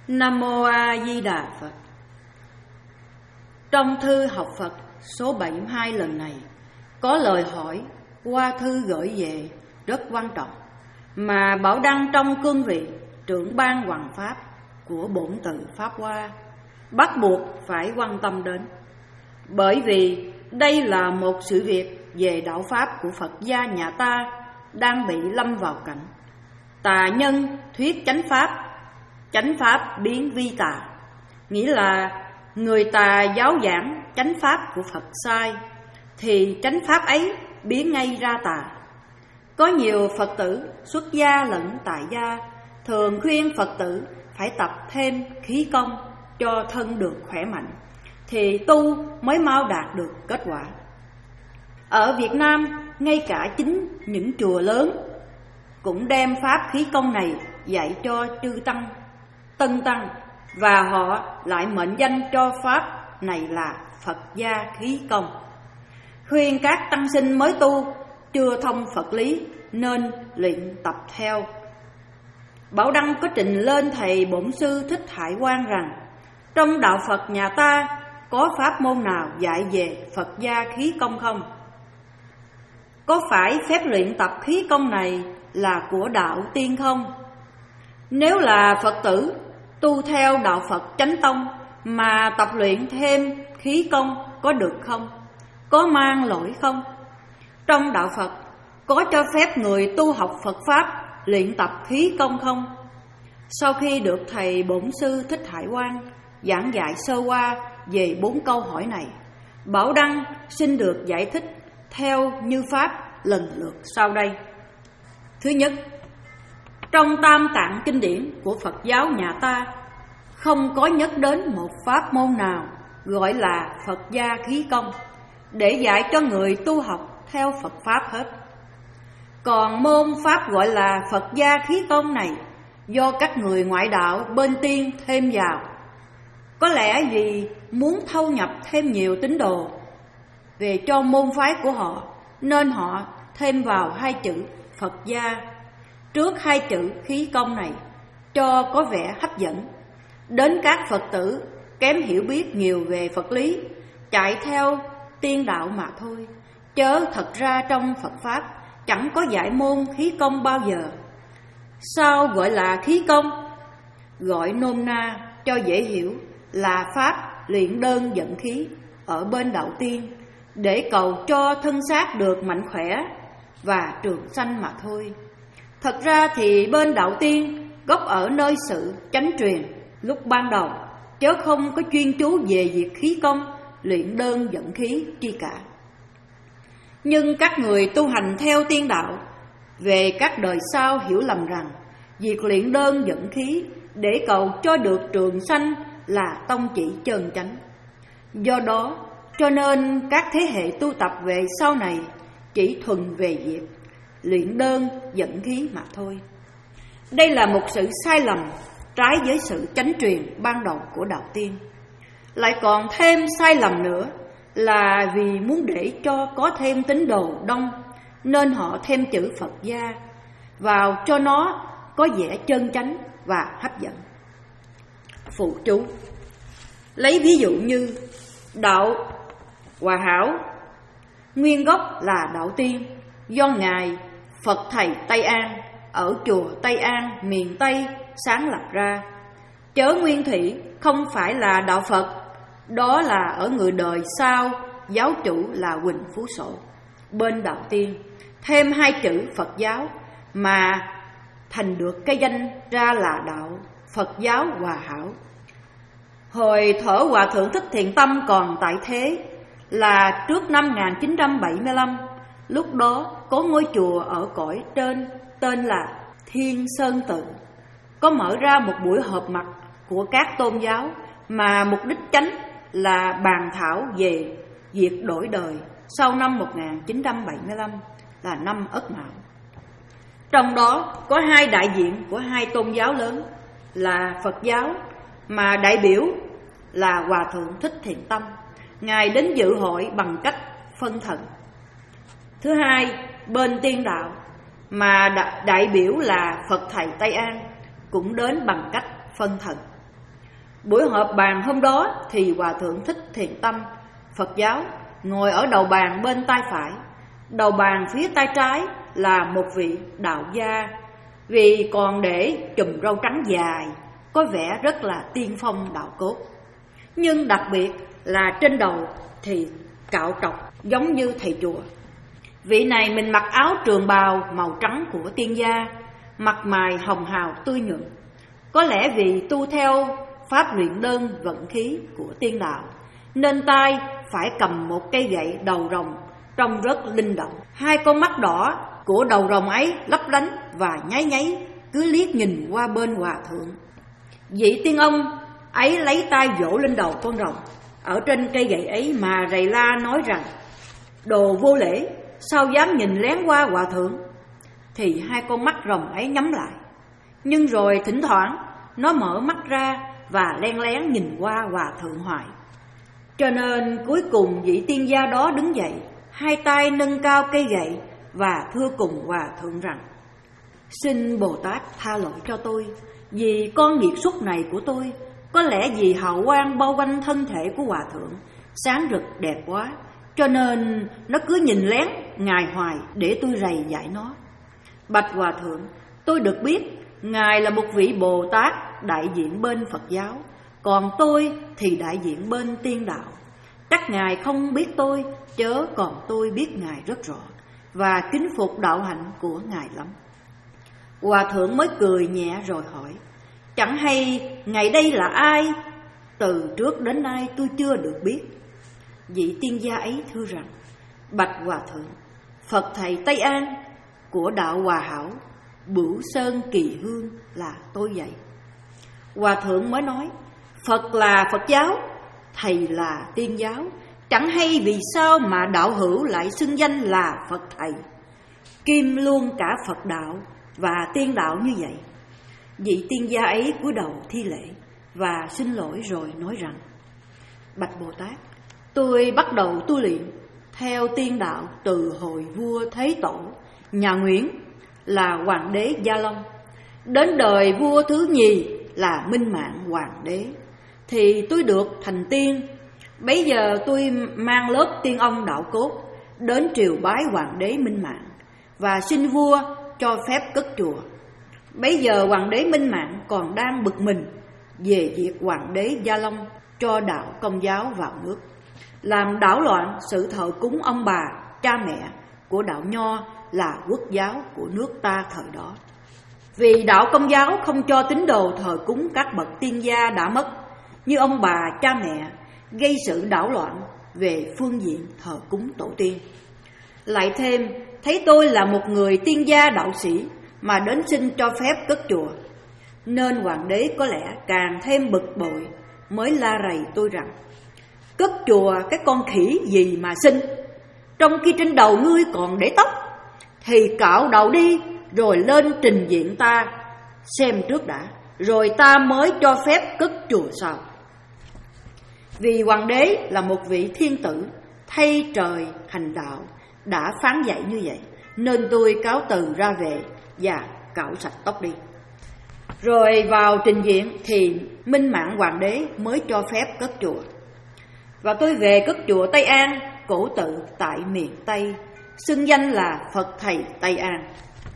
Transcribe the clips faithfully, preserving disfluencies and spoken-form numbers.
Nam Mô A Di Đà Phật. Trong thư học Phật số bảy mươi hai lần này có lời hỏi qua thư gửi về rất quan trọng mà Bảo Đăng trong cương vị trưởng ban Hoằng Pháp của Bổn Tự Pháp Hoa bắt buộc phải quan tâm đến. Bởi vì đây là một sự việc về đạo Pháp của Phật gia nhà ta đang bị lâm vào cảnh tà nhân thuyết chánh Pháp, chánh Pháp biến vi tà. Nghĩa là người tà giáo giảng chánh Pháp của Phật sai thì chánh Pháp ấy biến ngay ra tà. Có nhiều Phật tử xuất gia lẫn tại gia thường khuyên Phật tử phải tập thêm khí công cho thân được khỏe mạnh thì tu mới mau đạt được kết quả. Ở Việt Nam, ngay cả chính những chùa lớn cũng đem pháp khí công này dạy cho chư tăng, tân tăng, và họ lại mệnh danh cho pháp này là Phật gia khí công. Khuyên các tăng sinh mới tu chưa thông Phật lý nên luyện tập theo. Bảo Đăng có trình lên thầy Bổn Sư Thích Hải Quang rằng trong đạo Phật nhà ta có pháp môn nào dạy về Phật gia khí công không? Có phải phép luyện tập khí công này là của đạo tiên không? Nếu là Phật tử tu theo đạo Phật Chánh Tông mà tập luyện thêm khí công có được không? Có mang lỗi không? Trong đạo Phật có cho phép người tu học Phật Pháp luyện tập khí công không? Sau khi được thầy Bổn Sư Thích Hải Quang giảng dạy sơ qua về bốn câu hỏi này, Bảo Đăng xin được giải thích theo như pháp lần lượt sau đây. Thứ nhất, trong Tam Tạng kinh điển của Phật giáo nhà ta không có nhắc đến một pháp môn nào gọi là Phật gia khí công để dạy cho người tu học theo Phật Pháp hết. Còn môn pháp gọi là Phật gia khí công này do các người ngoại đạo bên tiên thêm vào. Có lẽ vì muốn thâu nhập thêm nhiều tín đồ về cho môn phái của họ nên họ thêm vào hai chữ Phật gia trước hai chữ khí công này cho có vẻ hấp dẫn đến các Phật tử kém hiểu biết nhiều về Phật lý, chạy theo tiên đạo mà thôi. Chớ thật ra trong Phật Pháp chẳng có dạy môn khí công bao giờ. Sao gọi là khí công? Gọi nôm na cho dễ hiểu là pháp luyện đơn dẫn khí ở bên đạo tiên để cầu cho thân xác được mạnh khỏe và trường sanh mà thôi. Thật ra thì bên đạo tiên gốc ở nơi sự chánh truyền lúc ban đầu, chớ không có chuyên chú về việc khí công luyện đơn dẫn khí chi cả. Nhưng các người tu hành theo tiên đạo về các đời sau hiểu lầm rằng việc luyện đơn dẫn khí để cầu cho được trường sanh là tông chỉ chân chánh. Do đó cho nên các thế hệ tu tập về sau này chỉ thuần về việc luyện đơn dẫn khí mà thôi. Đây là một sự sai lầm trái với sự chánh truyền ban đầu của đạo tiên. Lại còn thêm sai lầm nữa là vì muốn để cho có thêm tín đồ đông nên họ thêm chữ Phật gia vào cho nó có vẻ chân chánh và hấp dẫn. Phụ chú lấy ví dụ như đạo Hòa Hảo nguyên gốc là đạo tiên do Ngài Phật Thầy Tây An ở chùa Tây An miền Tây sáng lập ra, chớ nguyên thủy không phải là đạo Phật. Đó là ở người đời sau giáo chủ là Huỳnh Phú Sổ bên đạo tiên thêm hai chữ Phật giáo mà thành được cái danh ra là đạo Phật giáo Hòa Hảo. Hồi thuở Hòa Thượng Thích Thiện Tâm còn tại thế là trước năm một nghìn chín trăm bảy mươi lăm, lúc đó có ngôi chùa ở cõi trên tên là Thiên Sơn Tự, có mở ra một buổi họp mặt của các tôn giáo mà mục đích chánh là bàn thảo về việc đổi đời sau năm một nghìn chín trăm bảy mươi lăm là năm Ất Mão. Trong đó có hai đại diện của hai tôn giáo lớn là Phật giáo mà đại biểu là Hòa Thượng Thích Thiện Tâm. Ngài đến dự hội bằng cách phân thần. Thứ hai, bên tiên đạo mà đại biểu là Phật Thầy Tây An cũng đến bằng cách phân thần. Buổi họp bàn hôm đó thì Hòa Thượng Thích Thiền Tâm Phật giáo ngồi ở đầu bàn bên tay phải. Đầu bàn phía tay trái là một vị đạo gia, vì còn để chùm râu trắng dài, có vẻ rất là tiên phong đạo cốt. Nhưng đặc biệt là trên đầu thì cạo trọc giống như thầy chùa. Vị này mình mặc áo trường bào màu trắng của tiên gia, mặt mày hồng hào tươi nhuận. Có lẽ vì tu theo pháp luyện đơn vận khí của tiên đạo, nên tay phải cầm một cây gậy đầu rồng trông rất linh động. Hai con mắt đỏ của đầu rồng ấy lấp lánh và nháy nháy, cứ liếc nhìn qua bên Hòa Thượng. Vị tiên ông ấy lấy tay vỗ lên đầu con rồng ở trên cây gậy ấy mà rầy la nói rằng: "Đồ vô lễ, sao dám nhìn lén qua Hòa Thượng?" Thì hai con mắt rồng ấy nhắm lại, nhưng rồi thỉnh thoảng nó mở mắt ra và len lén nhìn qua Hòa Thượng hoài. Cho nên cuối cùng vị tiên gia đó đứng dậy, hai tay nâng cao cây gậy và thưa cùng Hòa Thượng rằng: "Xin Bồ Tát tha lỗi cho tôi, vì con nghiệt xúc này của tôi, có lẽ vì hào quang bao quanh thân thể của Hòa Thượng sáng rực đẹp quá, cho nên nó cứ nhìn lén Ngài hoài để tôi rầy dạy nó. Bạch Hòa Thượng, tôi được biết Ngài là một vị Bồ Tát đại diện bên Phật giáo, còn tôi thì đại diện bên tiên đạo. Chắc Ngài không biết tôi, chớ còn tôi biết Ngài rất rõ, và kính phục đạo hạnh của Ngài lắm." Hòa Thượng mới cười nhẹ rồi hỏi: "Chẳng hay Ngài đây là ai? Từ trước đến nay tôi chưa được biết." Vị tiên gia ấy thưa rằng: "Bạch Hòa Thượng, Phật Thầy Tây An của đạo Hòa Hảo, Bửu Sơn Kỳ Hương là tôi vậy." Hòa Thượng mới nói: "Phật là Phật giáo, Thầy là tiên giáo, chẳng hay vì sao mà đạo hữu lại xưng danh là Phật Thầy, kim luôn cả Phật đạo và tiên đạo như vậy?" Vị tiên gia ấy cúi đầu thi lễ và xin lỗi rồi nói rằng: "Bạch Bồ Tát, tôi bắt đầu tu luyện theo tiên đạo từ hồi vua Thế Tổ nhà Nguyễn là Hoàng đế Gia Long, đến đời vua thứ nhì là Minh Mạng Hoàng đế, thì tôi được thành tiên. Bấy giờ tôi mang lớp tiên ông đạo cốt đến triều bái Hoàng đế Minh Mạng và xin vua cho phép cất chùa. Bấy giờ Hoàng đế Minh Mạng còn đang bực mình về việc Hoàng đế Gia Long cho đạo Công giáo vào nước, làm đảo loạn sự thờ cúng ông bà, cha mẹ của đạo Nho là quốc giáo của nước ta thời đó. Vì đạo Công giáo không cho tín đồ thờ cúng các bậc tiên gia đã mất như ông bà, cha mẹ, gây sự đảo loạn về phương diện thờ cúng tổ tiên. Lại thêm thấy tôi là một người tiên gia đạo sĩ mà đến xin cho phép cất chùa, nên Hoàng đế có lẽ càng thêm bực bội, mới la rầy tôi rằng: "Cất chùa cái con khỉ gì mà xin, trong khi trên đầu ngươi còn để tóc, thì cạo đầu đi rồi lên trình diện ta xem trước đã, rồi ta mới cho phép cất chùa sau." Vì Hoàng đế là một vị thiên tử thay trời hành đạo đã phán dạy như vậy, nên tôi cáo từ ra về và cạo sạch tóc đi. Rồi vào trình diện thì Minh Mạng Hoàng đế mới cho phép cất chùa. Và tôi về cất chùa Tây An, cổ tự tại miền Tây, xưng danh là Phật Thầy Tây An.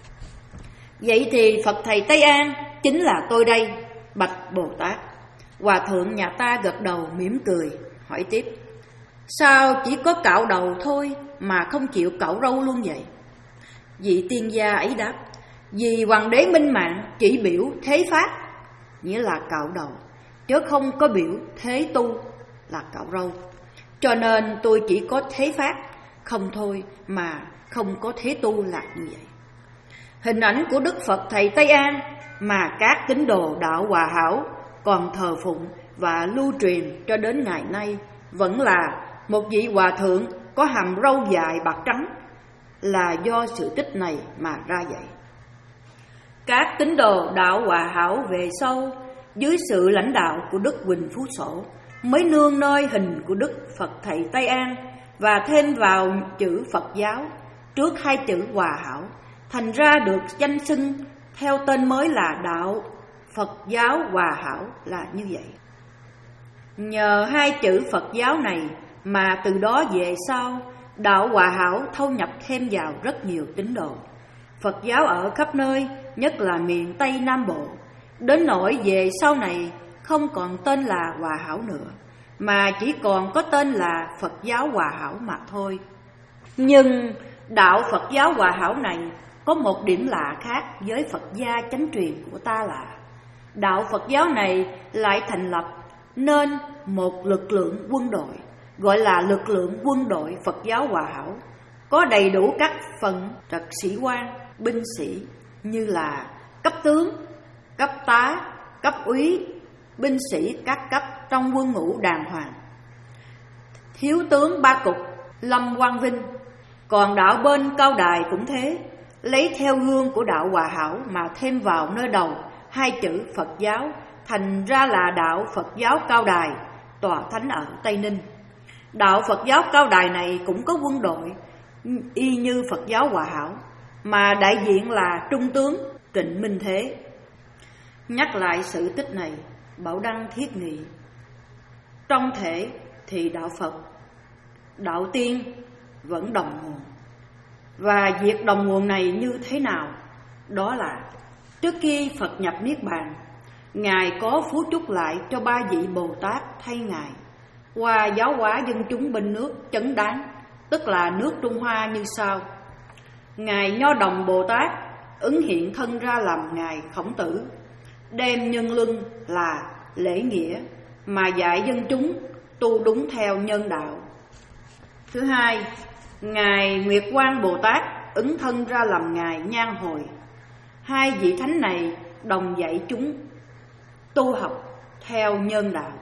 Vậy thì Phật Thầy Tây An chính là tôi đây, bạch Bồ Tát. Hòa Thượng nhà ta gật đầu mỉm cười, hỏi tiếp: "Sao chỉ có cạo đầu thôi mà không chịu cạo râu luôn vậy?" Vị tiên gia ấy đáp: "Vì Hoàng đế Minh Mạng chỉ biểu thế pháp, nghĩa là cạo đầu, chứ không có biểu thế tu là cạo râu. Cho nên tôi chỉ có thế pháp không thôi mà không có thế tu là như vậy." Hình ảnh của Đức Phật Thầy Tây An mà các tín đồ đạo Hòa Hảo còn thờ phụng và lưu truyền cho đến ngày nay vẫn là một vị hòa thượng có hàm râu dài bạc trắng, là do sự tích này mà ra vậy. Các tín đồ đạo Hòa Hảo về sau dưới sự lãnh đạo của Đức Huỳnh Phú Sổ mới nương nơi hình của Đức Phật Thầy Tây An và thêm vào chữ Phật giáo trước hai chữ Hòa Hảo, thành ra được danh xưng theo tên mới là đạo Phật giáo Hòa Hảo là như vậy. Nhờ hai chữ Phật giáo này mà từ đó về sau, đạo Hòa Hảo thâu nhập thêm vào rất nhiều tín đồ Phật giáo ở khắp nơi, nhất là miền Tây Nam Bộ. Đến nỗi về sau này không còn tên là Hòa Hảo nữa, mà chỉ còn có tên là Phật giáo Hòa Hảo mà thôi. Nhưng đạo Phật giáo Hòa Hảo này có một điểm lạ khác với Phật gia chánh truyền của ta là đạo Phật giáo này lại thành lập nên một lực lượng quân đội, gọi là lực lượng quân đội Phật giáo Hòa Hảo, có đầy đủ các phần trật sĩ quan, binh sĩ như là cấp tướng, cấp tá, cấp úy, binh sĩ các cấp trong quân ngũ đàng hoàng, thiếu tướng ba cục, lâm quang vinh. Còn đạo bên Cao Đài cũng thế, lấy theo gương của đạo Hòa Hảo mà thêm vào nơi đầu hai chữ Phật giáo, thành ra là đạo Phật giáo Cao Đài, tòa thánh ở Tây Ninh. Đạo Phật giáo Cao Đài này cũng có quân đội y như Phật giáo Hòa Hảo, mà đại diện là Trung tướng Trịnh Minh Thế. Nhắc lại sự tích này, Bảo Đăng thiết nghị, trong thể thì đạo Phật, đạo Tiên vẫn đồng nguồn. Và việc đồng nguồn này như thế nào? Đó là trước khi Phật nhập Niết Bàn, Ngài có phú chúc lại cho ba vị Bồ Tát thay Ngài qua giáo hóa dân chúng bên nước Chấn Đán, tức là nước Trung Hoa như sau. Ngài Nho Đồng Bồ Tát ứng hiện thân ra làm Ngài Khổng Tử, đem nhân luân là lễ nghĩa mà dạy dân chúng tu đúng theo nhân đạo. Thứ hai, Ngài Nguyệt Quang Bồ Tát ứng thân ra làm Ngài Nhan Hồi. Hai vị thánh này đồng dạy chúng tu học theo nhân đạo.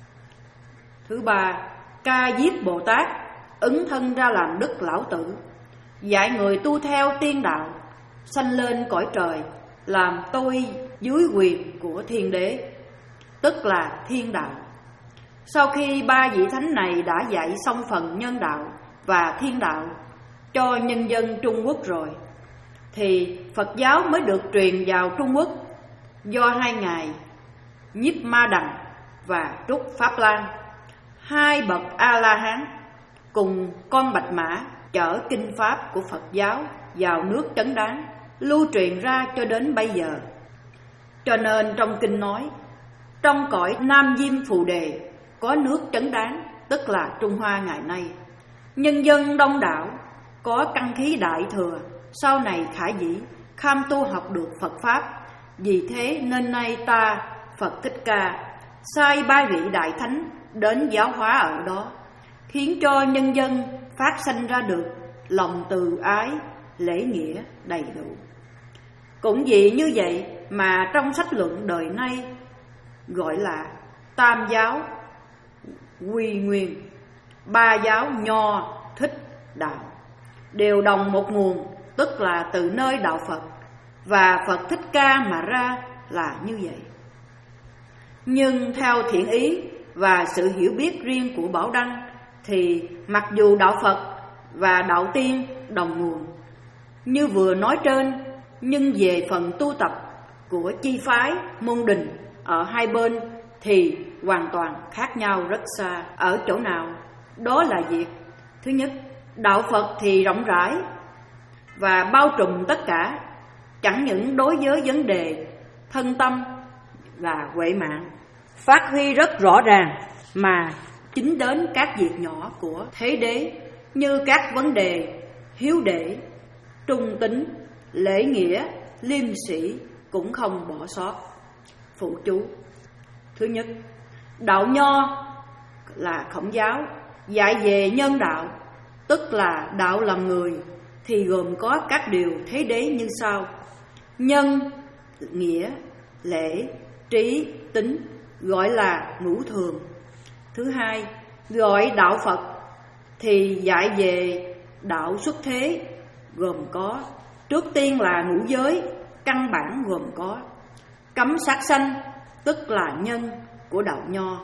Thứ ba, Ca Diếp Bồ Tát ứng thân ra làm Đức Lão Tử, dạy người tu theo tiên đạo, sanh lên cõi trời, làm tôi dưới quyền của thiên đế, tức là thiên đạo. Sau khi ba vị thánh này đã dạy xong phần nhân đạo và thiên đạo cho nhân dân Trung Quốc rồi, thì Phật giáo mới được truyền vào Trung Quốc do hai ngài Nhiếp Ma Đằng và Trúc Pháp Lan, hai bậc A-la-hán cùng con bạch mã chở kinh pháp của Phật giáo vào nước Chấn Đán, lưu truyền ra cho đến bây giờ. Cho nên trong kinh nói, trong cõi Nam Diêm Phù Đề có nước Chấn Đán, tức là Trung Hoa ngày nay, nhân dân đông đảo, có căn khí đại thừa, sau này khả dĩ kham tu học được Phật pháp. Vì thế nên nay ta Phật Thích Ca sai ba vị đại thánh đến giáo hóa ở đó, khiến cho nhân dân phát sanh ra được lòng từ ái, lễ nghĩa đầy đủ. Cũng vì như vậy mà trong sách luận đời nay gọi là tam giáo quy nguyên, ba giáo Nho Thích Đạo đều đồng một nguồn, tức là từ nơi đạo Phật và Phật Thích Ca mà ra là như vậy. Nhưng theo thiện ý và sự hiểu biết riêng của Bảo Đăng thì mặc dù đạo Phật và đạo Tiên đồng nguồn như vừa nói trên, nhưng về phần tu tập của chi phái môn đình ở hai bên thì hoàn toàn khác nhau rất xa. Ở chỗ nào? Đó là việc thứ nhất, đạo Phật thì rộng rãi và bao trùm tất cả, chẳng những đối với vấn đề thân tâm và huệ mạng phát huy rất rõ ràng, mà chính đến các việc nhỏ của thế đế như các vấn đề hiếu đệ, trung tín, lễ nghĩa, liêm sĩ cũng không bỏ sót. Phụ chú: thứ nhất, đạo Nho là Khổng giáo dạy về nhân đạo, tức là đạo làm người, thì gồm có các điều thế đế như sau: nhân, nghĩa, lễ, trí, tính, gọi là ngũ thường. Thứ hai, gọi đạo Phật thì dạy về đạo xuất thế, gồm có trước tiên là ngũ giới, căn bản gồm có cấm sát sanh, tức là nhân của đạo Nho;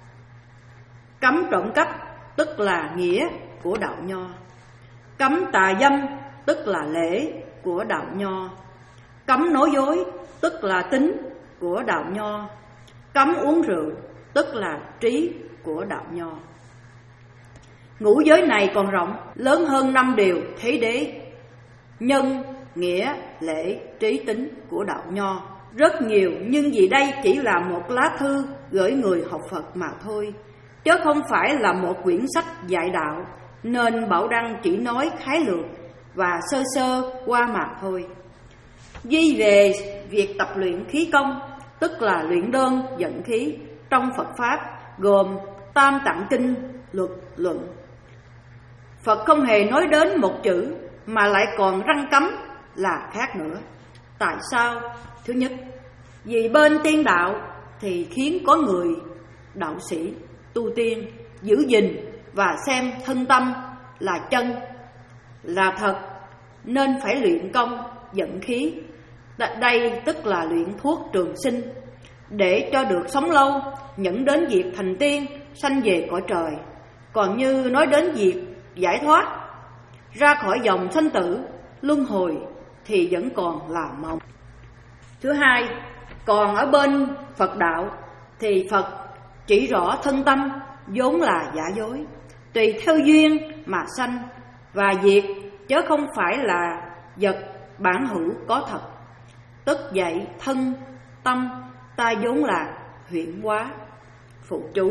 cấm trộm cắp, tức là nghĩa của đạo Nho; cấm tà dâm, tức là lễ của đạo Nho; cấm nói dối, tức là tính của đạo Nho; cấm uống rượu, tức là trí của đạo Nho. Ngũ giới này còn rộng, lớn hơn năm điều thế đế, nhân, nghĩa, lễ, trí, tính của đạo Nho rất nhiều, nhưng vì đây chỉ là một lá thư gửi người học Phật mà thôi, chứ không phải là một quyển sách dạy đạo, nên Bảo Đăng chỉ nói khái lược và sơ sơ qua mà thôi. Ghi về việc tập luyện khí công, tức là luyện đơn dẫn khí trong Phật Pháp, gồm Tam Tạng Kinh, luật, luận. Phật không hề nói đến một chữ, mà lại còn răn cấm là khác nữa. Tại sao? Thứ nhất, vì bên tiên đạo thì khiến có người đạo sĩ, tu tiên giữ gìn và xem thân tâm là chân, là thật, nên phải luyện công dẫn khí. Đây tức là luyện thuốc trường sinh, để cho được sống lâu, dẫn đến việc thành tiên, sanh về cõi trời. Còn như nói đến việc giải thoát ra khỏi dòng sanh tử luân hồi thì vẫn còn là mộng. Thứ hai, còn ở bên Phật đạo thì Phật chỉ rõ thân tâm vốn là giả dối, tùy theo duyên mà sanh và diệt, chứ không phải là vật bản hữu có thật. Tức vậy thân tâm ta vốn là huyễn hóa. Phụ chú: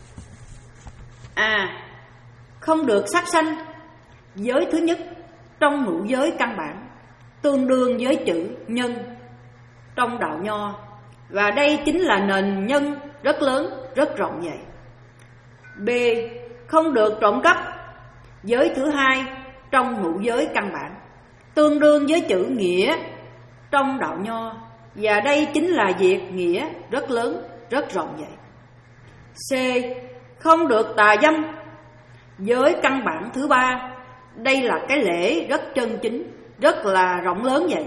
À, không được sát sanh. Giới thứ nhất trong ngũ giới căn bản tương đương với chữ nhân trong đạo Nho, và đây chính là nền nhân rất lớn, rất rộng vậy. B. Không được trộm cắp. Giới thứ hai trong ngũ giới căn bản tương đương với chữ nghĩa trong đạo Nho, và đây chính là việc nghĩa rất lớn, rất rộng vậy. C. Không được tà dâm. Giới căn bản thứ ba, đây là cái lễ rất chân chính, rất là rộng lớn vậy.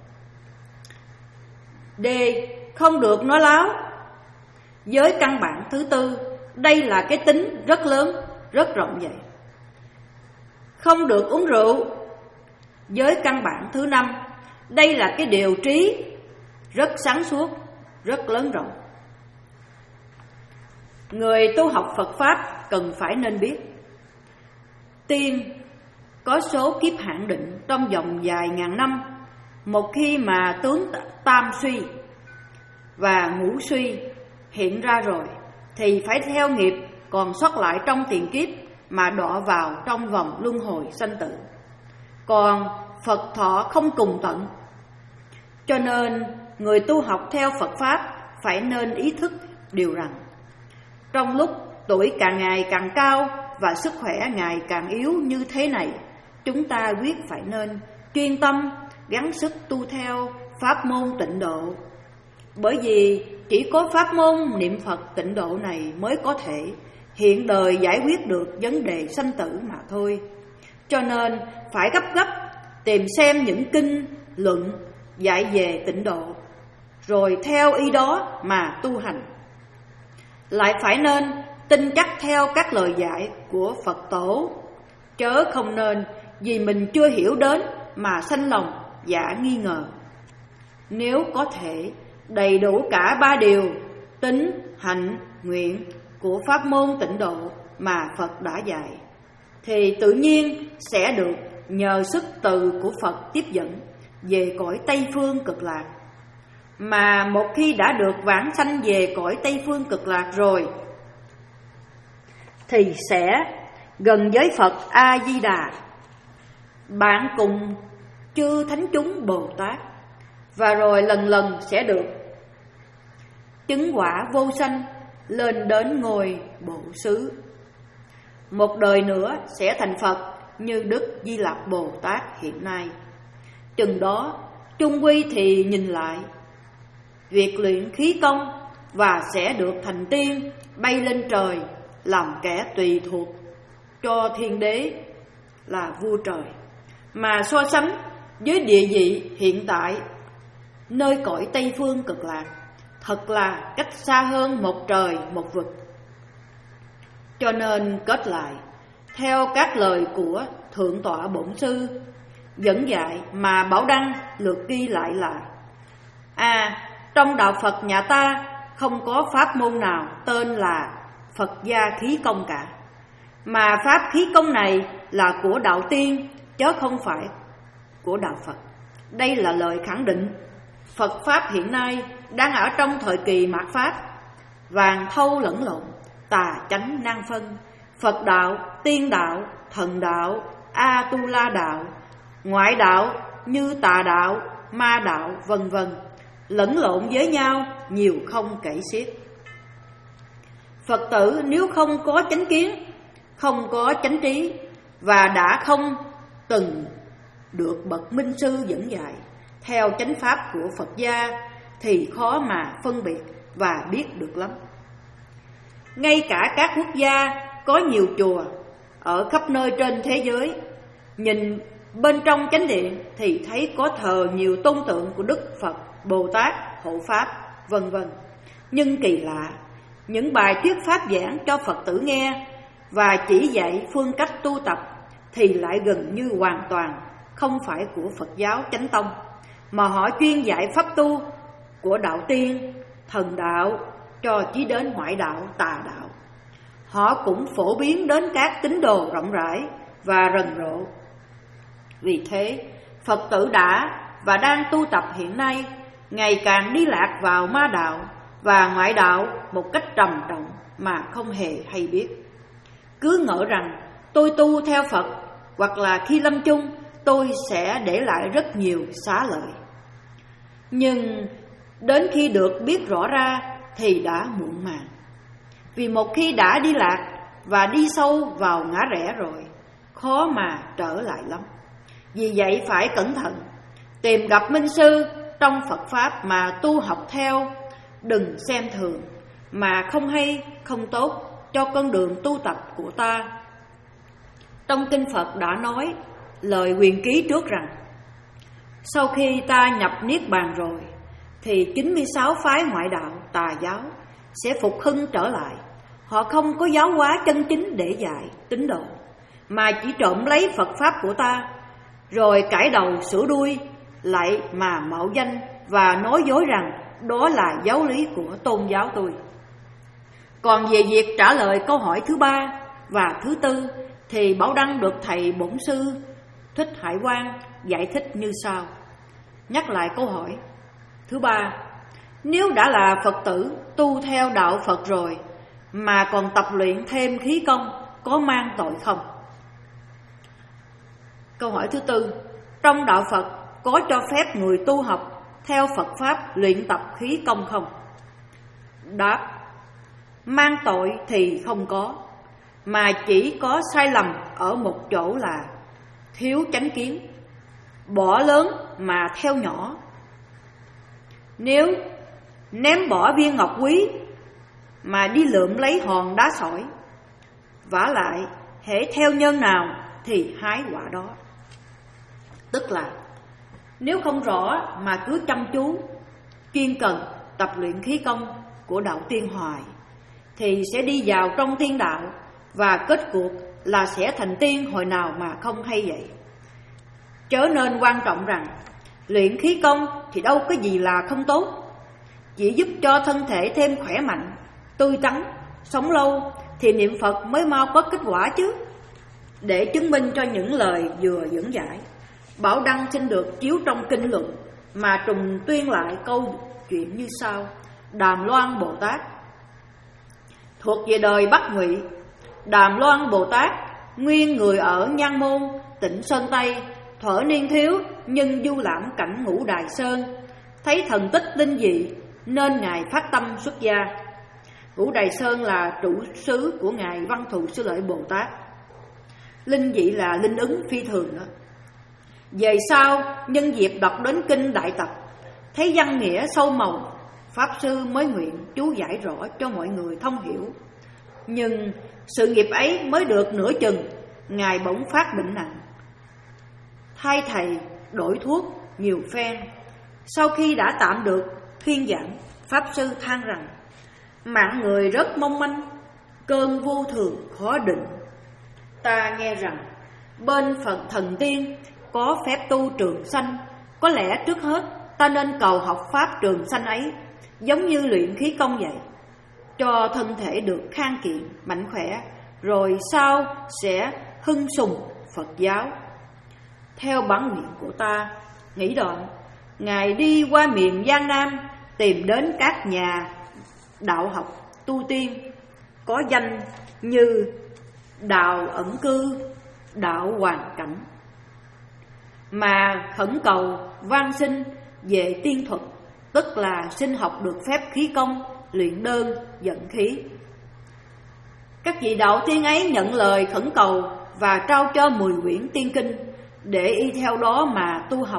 D. Không được nói láo. Giới căn bản thứ tư, đây là cái tính rất lớn, rất rộng vậy. Không được uống rượu. Giới căn bản thứ năm, đây là cái điều trí rất sáng suốt, rất lớn rộng. Người tu học Phật Pháp cần phải nên biết, tiên có số kiếp hạn định trong vòng vài ngàn năm. Một khi mà tướng tam suy và ngũ suy hiện ra rồi thì phải theo nghiệp còn sót lại trong tiền kiếp mà đọa vào trong vòng luân hồi sanh tử. Còn Phật thọ không cùng tận, cho nên người tu học theo Phật Pháp phải nên ý thức điều rằng, trong lúc tuổi càng ngày càng cao và sức khỏe ngày càng yếu như thế này, chúng ta quyết phải nên chuyên tâm gắng sức tu theo pháp môn tịnh độ. Bởi vì chỉ có pháp môn niệm Phật tịnh độ này mới có thể hiện đời giải quyết được vấn đề sanh tử mà thôi. Cho nên phải gấp gấp tìm xem những kinh luận dạy về tịnh độ, rồi theo ý đó mà tu hành. Lại phải nên tin chắc theo các lời dạy của Phật tổ, chớ không nên vì mình chưa hiểu đến mà sanh lòng dạ nghi ngờ. Nếu có thể đầy đủ cả ba điều tín, hạnh, nguyện của pháp môn tịnh độ mà Phật đã dạy, thì tự nhiên sẽ được nhờ sức từ của Phật tiếp dẫn về cõi Tây Phương Cực Lạc. Mà một khi đã được vãng sanh về cõi Tây Phương Cực Lạc rồi thì sẽ gần với Phật A-di-đà, bạn cùng chư thánh chúng Bồ Tát, và rồi lần lần sẽ được chứng quả vô sanh, lên đến ngôi Bổ Xứ. Một đời nữa sẽ thành Phật như Đức Di Lặc Bồ Tát hiện nay. Chừng đó chung quy thì nhìn lại việc luyện khí công và sẽ được thành tiên, bay lên trời làm kẻ tùy thuộc cho thiên đế là vua trời. Mà so sánh với địa vị hiện tại nơi cõi Tây Phương Cực Lạc, thật là cách xa hơn một trời một vực. Cho nên kết lại, theo các lời của Thượng tọa Bổn Sư dẫn dạy mà Bảo Đăng lược ghi lại là: À, trong đạo Phật nhà ta không có pháp môn nào tên là Phật gia khí công cả. Mà pháp khí công này là của đạo tiên chứ không phải của đạo Phật. Đây là lời khẳng định Phật pháp hiện nay đang ở trong thời kỳ mạt pháp, vàng thâu lẫn lộn, tà chánh nan phân, Phật đạo, tiên đạo, thần đạo, A-tu-la đạo, ngoại đạo như tà đạo, ma đạo, vân vân, lẫn lộn với nhau nhiều không kể xiết. Phật tử nếu không có chánh kiến, không có chánh trí và đã không từng được bậc minh sư dẫn dạy theo chánh pháp của Phật gia thì khó mà phân biệt và biết được lắm. Ngay cả các quốc gia có nhiều chùa ở khắp nơi trên thế giới, nhìn bên trong chánh điện thì thấy có thờ nhiều tôn tượng của Đức Phật, Bồ Tát, Hộ Pháp, vân vân. Nhưng kỳ lạ, những bài thuyết pháp giảng cho Phật tử nghe và chỉ dạy phương cách tu tập thì lại gần như hoàn toàn không phải của Phật giáo chánh tông, mà họ chuyên dạy pháp tu của đạo tiên, thần đạo cho chí đến ngoại đạo, tà đạo. Họ cũng phổ biến đến các tín đồ rộng rãi và rần rộ. Vì thế, Phật tử đã và đang tu tập hiện nay ngày càng đi lạc vào ma đạo và ngoại đạo một cách trầm trọng mà không hề hay biết. Cứ ngỡ rằng tôi tu theo Phật, hoặc là khi lâm chung tôi sẽ để lại rất nhiều xá lợi. Nhưng đến khi được biết rõ ra thì đã muộn màng. Vì một khi đã đi lạc và đi sâu vào ngã rẽ rồi, khó mà trở lại lắm. Vì vậy phải cẩn thận, tìm gặp minh sư trong Phật Pháp mà tu học theo, đừng xem thường mà không hay, không tốt cho con đường tu tập của ta. Trong Kinh Phật đã nói lời huyền ký trước rằng sau khi ta nhập Niết Bàn rồi thì chín mươi sáu phái ngoại đạo, tà giáo sẽ phục hưng trở lại. Họ không có giáo hóa chân chính để dạy tín đồ, mà chỉ trộm lấy Phật Pháp của ta, rồi cải đầu sửa đuôi lại mà mạo danh và nói dối rằng đó là giáo lý của tôn giáo tôi. Còn về việc trả lời câu hỏi thứ ba và thứ tư thì Bảo Đăng được thầy bổn sư Thích Hải Quang giải thích như sau. Nhắc lại câu hỏi thứ ba: nếu đã là Phật tử tu theo đạo Phật rồi mà còn tập luyện thêm khí công, có mang tội không? Câu hỏi thứ tư: trong đạo Phật có cho phép người tu học theo Phật Pháp luyện tập khí công không? Đáp: mang tội thì không có, mà chỉ có sai lầm ở một chỗ là thiếu chánh kiến, bỏ lớn mà theo nhỏ. Nếu ném bỏ viên ngọc quý mà đi lượm lấy hòn đá sỏi, vả lại hễ theo nhân nào thì hái quả đó. Tức là nếu không rõ mà cứ chăm chú chuyên cần tập luyện khí công của đạo tiên hoài thì sẽ đi vào trong tiên đạo, và kết cuộc là sẽ thành tiên hồi nào mà không hay vậy. Chớ nên quan trọng rằng luyện khí công thì đâu có gì là không tốt, chỉ giúp cho thân thể thêm khỏe mạnh, tươi tắn, sống lâu thì niệm Phật mới mau có kết quả chứ. Để chứng minh cho những lời vừa dẫn giải, Bảo Đăng xin được chiếu trong kinh luận mà trùng tuyên lại câu chuyện như sau. Đàm Loan Bồ Tát thuộc về đời Bắc Ngụy. Đàm Loan Bồ Tát nguyên người ở Nhan Môn, tỉnh Sơn Tây, thuở niên thiếu nhưng du lãm cảnh Ngũ Đài Sơn, thấy thần tích linh dị nên ngài phát tâm xuất gia. Ngũ Đài Sơn là trụ xứ của ngài Văn Thù Sư Lợi Bồ Tát. Linh dị là linh ứng phi thường đó. Về sau nhân dịp đọc đến kinh Đại Tập, thấy văn nghĩa sâu màu, Pháp Sư mới nguyện chú giải rõ cho mọi người thông hiểu. Nhưng sự nghiệp ấy mới được nửa chừng, ngài bỗng phát bệnh nặng. Thay thầy đổi thuốc nhiều phen, sau khi đã tạm được thuyên giảng, Pháp Sư than rằng mạng người rất mong manh, cơn vô thường khó định. Ta nghe rằng bên Phật thần tiên có phép tu trường sanh, có lẽ trước hết ta nên cầu học pháp trường sanh ấy, giống như luyện khí công vậy. cho thân thể được khang kiện, mạnh khỏe, rồi sau sẽ hưng sùng Phật giáo. Theo bản nguyện của ta, nghĩ đoạn, Ngài đi qua miền Giang Nam, tìm đến các nhà đạo học tu tiên có danh như đạo ẩn cư, đạo hoàn cảnh, mà khẩn cầu van xin về tiên thuật, tức là xin học được phép khí công, luyện đơn, dẫn khí. Các vị đạo tiên ấy nhận lời khẩn cầu và trao cho mười quyển tiên kinh để y theo đó mà tu học.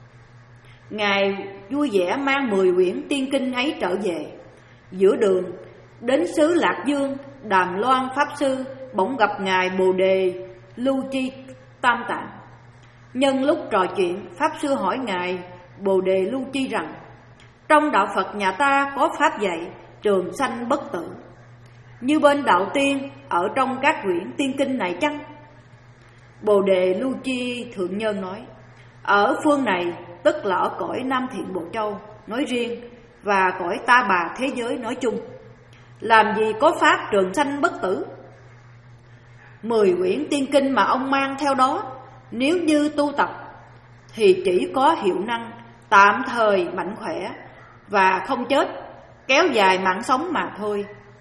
Ngài vui vẻ mang mười quyển tiên kinh ấy trở về. Giữa đường đến xứ Lạc Dương, Đàm Loan Pháp Sư bỗng gặp Ngài Bồ Đề Lưu Chi Tam Tạng. Nhân lúc trò chuyện, Pháp Sư hỏi Ngài Bồ Đề Lưu Chi rằng: trong đạo Phật nhà ta có pháp dạy trường sanh bất tử như bên đạo tiên ở trong các quyển tiên kinh này chăng? Bồ Đề Lưu Chi Thượng Nhân nói: ở phương này, tức là ở cõi Nam Thiện Bộ Châu nói riêng và cõi Ta Bà thế giới nói chung, làm gì có pháp trường sanh bất tử. Mười quyển tiên kinh mà ông mang theo đó, nếu như tu tập thì chỉ có hiệu năng tạm thời mạnh khỏe và không chết, kéo dài mạng sống mà thôi.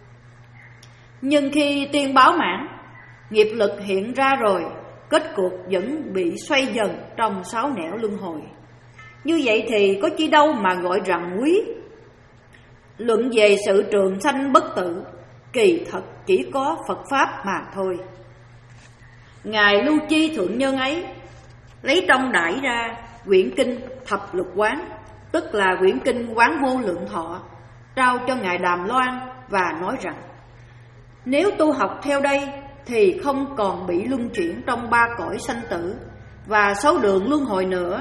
Nhưng khi tiên báo mãn, nghiệp lực hiện ra rồi, kết cuộc vẫn bị xoay dần trong sáu nẻo luân hồi. Như vậy thì có chi đâu mà gọi rằng quý. Luận về sự trường sanh bất tử, kỳ thật chỉ có Phật Pháp mà thôi. Ngài Lưu Chi Thượng Nhân ấy lấy trong đãi ra quyển kinh Thập Lục Quán, tức là quyển kinh Quán Vô Lượng Thọ, trao cho Ngài Đàm Loan và nói rằng: nếu tu học theo đây thì không còn bị luân chuyển trong ba cõi sanh tử và sáu đường luân hồi nữa.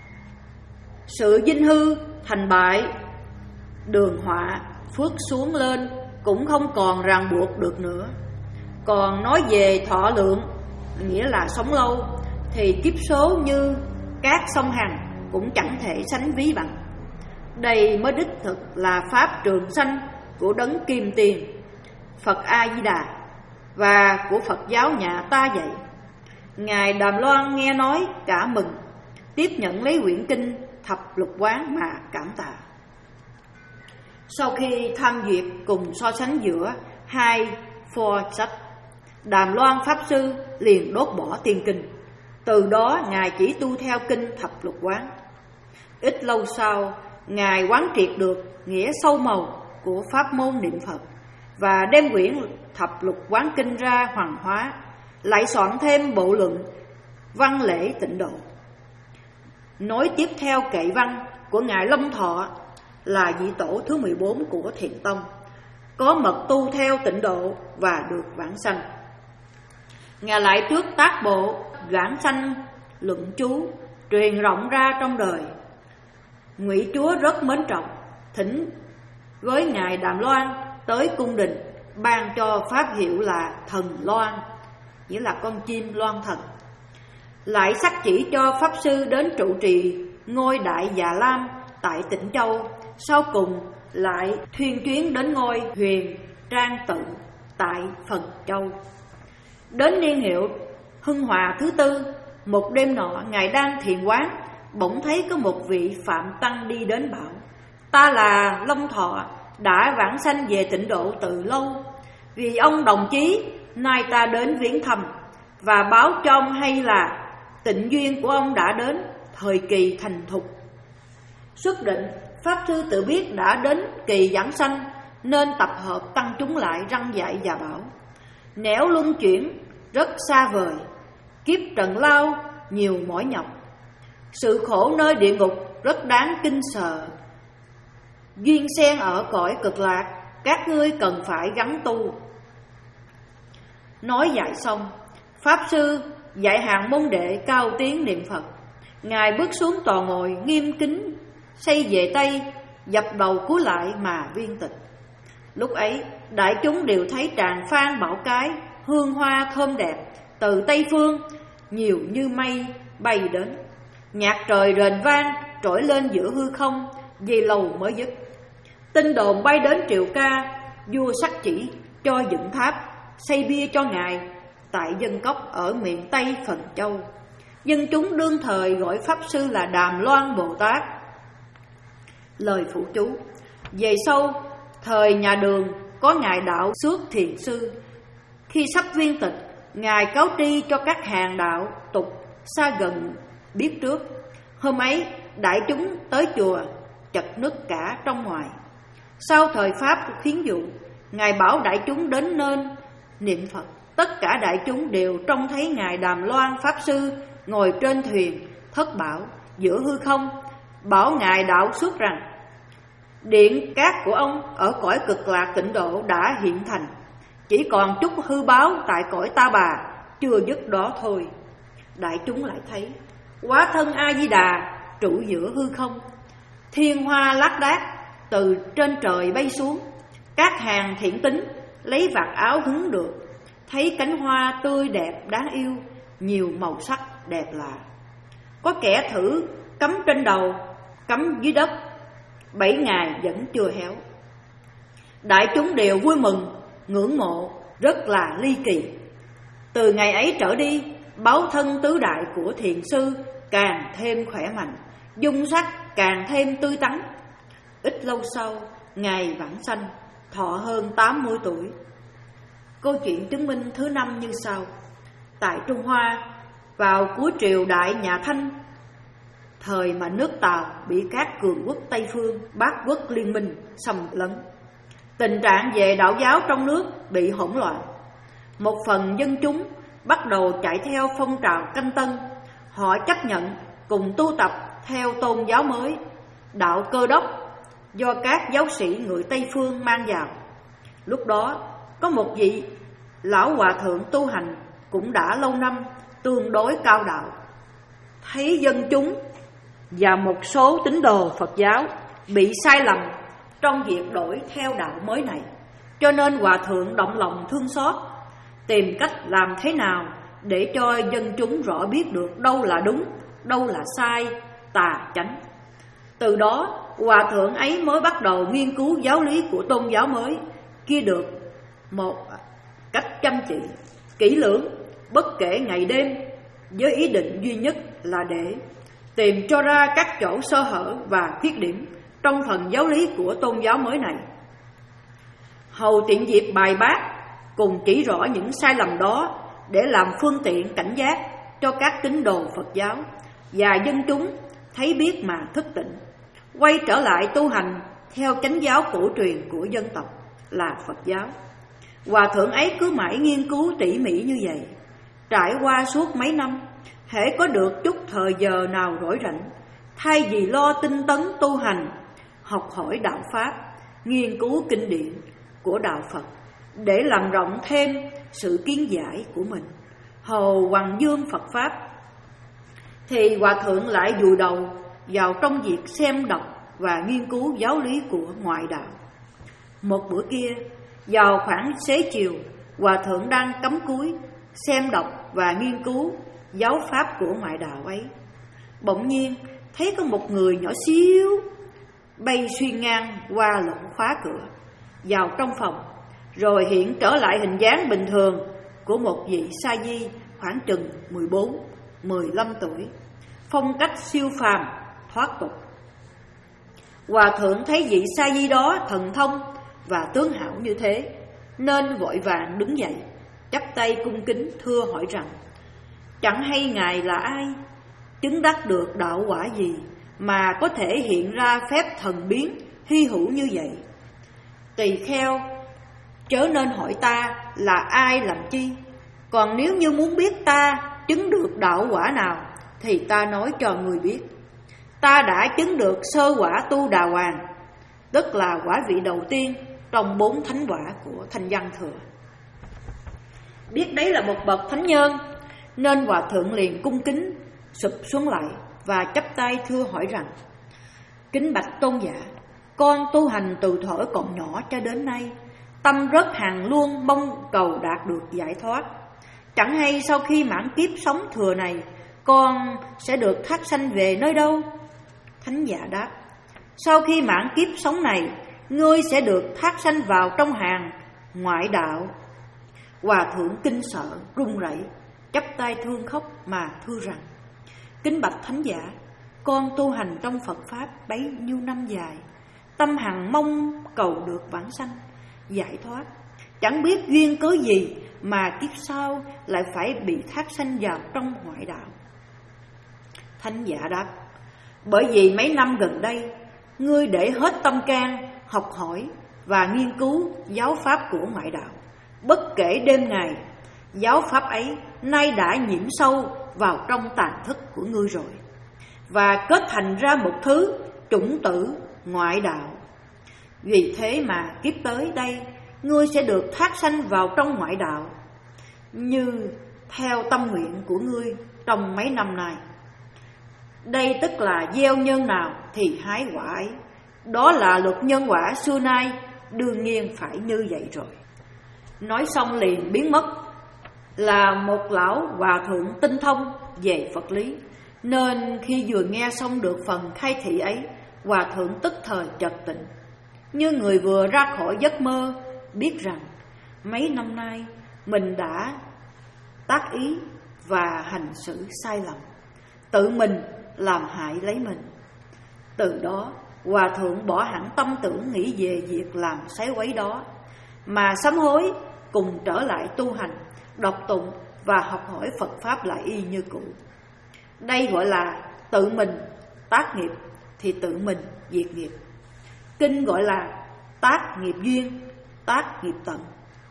Sự vinh hư thành bại, đường họa phước xuống lên cũng không còn ràng buộc được nữa. Còn nói về thọ lượng, nghĩa là sống lâu, thì kiếp số như các sông Hằng cũng chẳng thể sánh ví bằng. Đây mới đích thực là pháp trường sanh của đấng Kim Tiền Phật A Di Đà và của Phật giáo nhà ta vậy. Ngài Đàm Loan nghe nói cả mừng, tiếp nhận lấy quyển kinh Thập Lục Quán mà cảm tạ. Sau khi tham duyệt cùng so sánh giữa hai pho sách, Đàm Loan Pháp Sư liền đốt bỏ tiên kinh. Từ đó Ngài chỉ tu theo kinh Thập Lục Quán. Ít lâu sau, Ngài quán triệt được nghĩa sâu màu của pháp môn niệm Phật và đem quyển Thập Lục Quán kinh ra hoàn hóa, lại soạn thêm bộ luận Văn Lễ Tịnh Độ. Nối tiếp theo kệ văn của Ngài Long Thọ là vị tổ thứ mười bốn của Thiền Tông, có mật tu theo tịnh độ và được vãng sanh. Ngài lại trước tác bộ vãng sanh luận chú truyền rộng ra trong đời. Ngụy Chúa rất mến trọng, thỉnh với Ngài Đàm Loan tới cung đình, ban cho pháp hiệu là Thần Loan, nghĩa là con chim loan thần. Lại sắc chỉ cho Pháp Sư đến trụ trì ngôi Đại Già Lam tại Tịnh Châu. Sau cùng lại thuyên chuyến đến ngôi Huyền Trang Tự tại Phần Châu. Đến niên hiệu Hưng Hòa thứ tư, một đêm nọ Ngài đang thiền quán, bỗng thấy có một vị Phạm Tăng đi đến bảo: ta là Long Thọ, đã vãng sanh về tịnh độ từ lâu. Vì ông đồng chí, nay ta đến viếng thăm và báo cho ông hay là tịnh duyên của ông đã đến thời kỳ thành thục. Xuất định, Pháp Sư tự biết đã đến kỳ giảng sanh, nên tập hợp tăng chúng lại răn dạy và bảo: nẻo luân chuyển rất xa vời, kiếp trần lao nhiều mỏi nhọc, sự khổ nơi địa ngục rất đáng kinh sợ. Duyên sen ở cõi cực lạc, các ngươi cần phải gắn tu. Nói dạy xong, Pháp Sư dạy hàng môn đệ cao tiếng niệm Phật. Ngài bước xuống tòa ngồi nghiêm kính, xây về Tây, dập đầu cúi lại mà viên tịch. Lúc ấy đại chúng đều thấy tràng phan bảo cái, hương hoa thơm đẹp từ Tây phương nhiều như mây bay đến. Nhạc trời rền vang trỗi lên giữa hư không, vì lâu mới dứt. Tin đồn bay đến triệu ca, vua sắc chỉ cho dựng tháp, xây bia cho ngài tại Dân Cốc ở miền Tây Phần Châu. Dân chúng đương thời gọi pháp sư là Đàm Loan Bồ Tát. Lời phụ chú: về sau thời nhà Đường có ngài Đạo Xước Thiền Sư, khi sắp viên tịch, ngài cáo tri cho các hàng đạo tục xa gần biết trước. Hôm ấy đại chúng tới chùa chật nứt cả trong ngoài. Sau thời Pháp khiến dụ, ngài bảo đại chúng đến nên niệm Phật. Tất cả đại chúng đều trông thấy ngài Đàm Loan pháp sư ngồi trên thuyền thất bảo giữa hư không, bảo ngài Đạo Xước rằng điện cát của ông ở cõi Cực Lạc Tịnh Độ đã hiện thành, chỉ còn chút hư báo tại cõi Ta Bà chưa dứt đó thôi. Đại chúng lại thấy hóa thân A Di Đà trụ giữa hư không, thiên hoa lác đác từ trên trời bay xuống. Các hàng thiện tín lấy vạt áo hứng được, thấy cánh hoa tươi đẹp đáng yêu, nhiều màu sắc đẹp lạ. Có kẻ thử cắm trên đầu, cắm dưới đất, bảy ngày vẫn chưa héo. Đại chúng đều vui mừng, ngưỡng mộ, rất là ly kỳ. Từ ngày ấy trở đi, báo thân tứ đại của thiền sư càng thêm khỏe mạnh, dung sắc càng thêm tươi tắn. Ít lâu sau, ngài vãng sanh, thọ hơn tám mươi tuổi. Câu chuyện chứng minh thứ năm như sau. Tại Trung Hoa, vào cuối triều đại nhà Thanh, thời mà nước Tàu bị các cường quốc Tây phương, Bát quốc liên minh xâm lấn, tình trạng về đạo giáo trong nước bị hỗn loạn. Một phần dân chúng bắt đầu chạy theo phong trào canh tân. Họ chấp nhận cùng tu tập theo tôn giáo mới, đạo Cơ Đốc, do các giáo sĩ người Tây phương mang vào. Lúc đó có một vị lão hòa thượng tu hành cũng đã lâu năm, tương đối cao đạo, thấy dân chúng và một số tín đồ Phật giáo bị sai lầm trong việc đổi theo đạo mới này, cho nên hòa thượng động lòng thương xót, tìm cách làm thế nào để cho dân chúng rõ biết được đâu là đúng, đâu là sai, tà chánh. Từ đó hòa thượng ấy mới bắt đầu nghiên cứu giáo lý của tôn giáo mới kia được một cách chăm chỉ, kỹ lưỡng, bất kể ngày đêm, với ý định duy nhất là để tìm cho ra các chỗ sơ hở và khuyết điểm trong phần giáo lý của tôn giáo mới này. Hầu tiện dịp bài bác cùng chỉ rõ những sai lầm đó để làm phương tiện cảnh giác cho các tín đồ Phật giáo và dân chúng thấy biết mà thức tỉnh, quay trở lại tu hành theo chánh giáo cổ truyền của dân tộc là Phật giáo. Hòa thượng ấy cứ mãi nghiên cứu tỉ mỉ như vậy. Trải qua suốt mấy năm, hễ có được chút thời giờ nào rỗi rảnh, thay vì lo tinh tấn tu hành, học hỏi đạo Pháp, nghiên cứu kinh điển của đạo Phật để làm rộng thêm sự kiến giải của mình, hầu hoằng dương Phật Pháp, thì hòa thượng lại vùi đầu vào trong việc xem đọc và nghiên cứu giáo lý của ngoại đạo. Một bữa kia, vào khoảng xế chiều, hòa thượng đang cắm cúi xem đọc và nghiên cứu giáo pháp của ngoại đạo ấy, bỗng nhiên thấy có một người nhỏ xíu bay xuyên ngang qua lỗ khóa cửa vào trong phòng, rồi hiện trở lại hình dáng bình thường của một vị sa di khoảng chừng mười bốn, mười lăm tuổi, phong cách siêu phàm thoát tục. Hòa thượng thấy vị sa di đó thần thông và tướng hảo như thế, nên vội vàng đứng dậy, chắp tay cung kính thưa hỏi rằng: chẳng hay ngài là ai, chứng đắc được đạo quả gì mà có thể hiện ra phép thần biến hy hữu như vậy? Tỳ kheo chớ nên hỏi ta là ai làm chi, còn nếu như muốn biết ta chứng được đạo quả nào thì ta nói cho người biết. Ta đã chứng được sơ quả tu đà hoàng, tức là quả vị đầu tiên trong bốn thánh quả của Thanh Văn Thừa. Biết đấy là một bậc thánh nhân, nên hòa thượng liền cung kính sụp xuống lại và chắp tay thưa hỏi rằng: kính bạch tôn giả, con tu hành từ thuở còn nhỏ cho đến nay, tâm rất hằng luôn mong cầu đạt được giải thoát. Chẳng hay sau khi mãn kiếp sống thừa này, con sẽ được thác sanh về nơi đâu? Thánh giả đáp: sau khi mãn kiếp sống này, ngươi sẽ được thác sanh vào trong hàng ngoại đạo. Hòa thượng kinh sợ run rẩy, chắp tay thương khóc mà thưa rằng: kính bạch thánh giả, con tu hành trong Phật pháp bấy nhiêu năm dài, tâm hằng mong cầu được vãng sanh giải thoát, chẳng biết duyên cớ gì mà kiếp sau lại phải bị thác sanh vào trong ngoại đạo. Thánh giả đáp: bởi vì mấy năm gần đây ngươi để hết tâm can học hỏi và nghiên cứu giáo pháp của ngoại đạo, bất kể đêm ngày, giáo pháp ấy nay đã nhiễm sâu vào trong tàn thức của ngươi rồi, và kết thành ra một thứ chủng tử ngoại đạo. Vì thế mà kiếp tới đây ngươi sẽ được thác sanh vào trong ngoại đạo, như theo tâm nguyện của ngươi trong mấy năm nay. Đây tức là gieo nhân nào thì hái quả ấy. Đó là luật nhân quả xưa nay, đương nhiên phải như vậy rồi. Nói xong liền biến mất. Là một lão hòa thượng tinh thông về Phật lý, nên khi vừa nghe xong được phần khai thị ấy, hòa thượng tức thời chợt tỉnh, như người vừa ra khỏi giấc mơ, biết rằng mấy năm nay mình đã tác ý và hành xử sai lầm, tự mình làm hại lấy mình. Từ đó hòa thượng bỏ hẳn tâm tưởng nghĩ về việc làm sái quấy đó, mà sám hối cùng trở lại tu hành, đọc tụng và học hỏi Phật pháp lại y như cũ. Đây gọi là tự mình tác nghiệp thì tự mình diệt nghiệp. Kinh gọi là tác nghiệp duyên, tác nghiệp tận.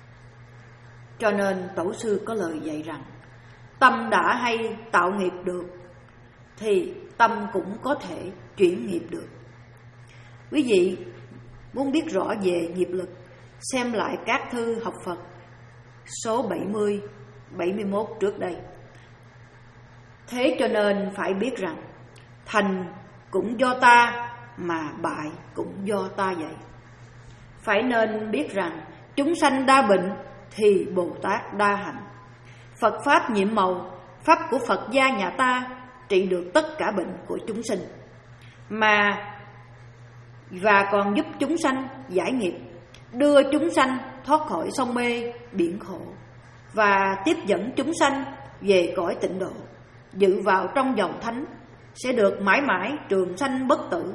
Cho nên tổ sư có lời dạy rằng: tâm đã hay tạo nghiệp được thì tâm cũng có thể chuyển nghiệp được. Quý vị muốn biết rõ về nghiệp lực, xem lại các thư học Phật số bảy mươi, bảy mươi mốt trước đây. Thế cho nên phải biết rằng thành cũng do ta, mà bại cũng do ta vậy. Phải nên biết rằng chúng sanh đa bệnh thì Bồ Tát đa hạnh. Phật pháp nhiệm màu, pháp của Phật gia nhà ta trị được tất cả bệnh của chúng sinh, mà và còn giúp chúng sanh giải nghiệp, đưa chúng sanh thoát khỏi sông mê biển khổ, và tiếp dẫn chúng sanh về cõi tịnh độ, dự vào trong dòng thánh, sẽ được mãi mãi trường sanh bất tử.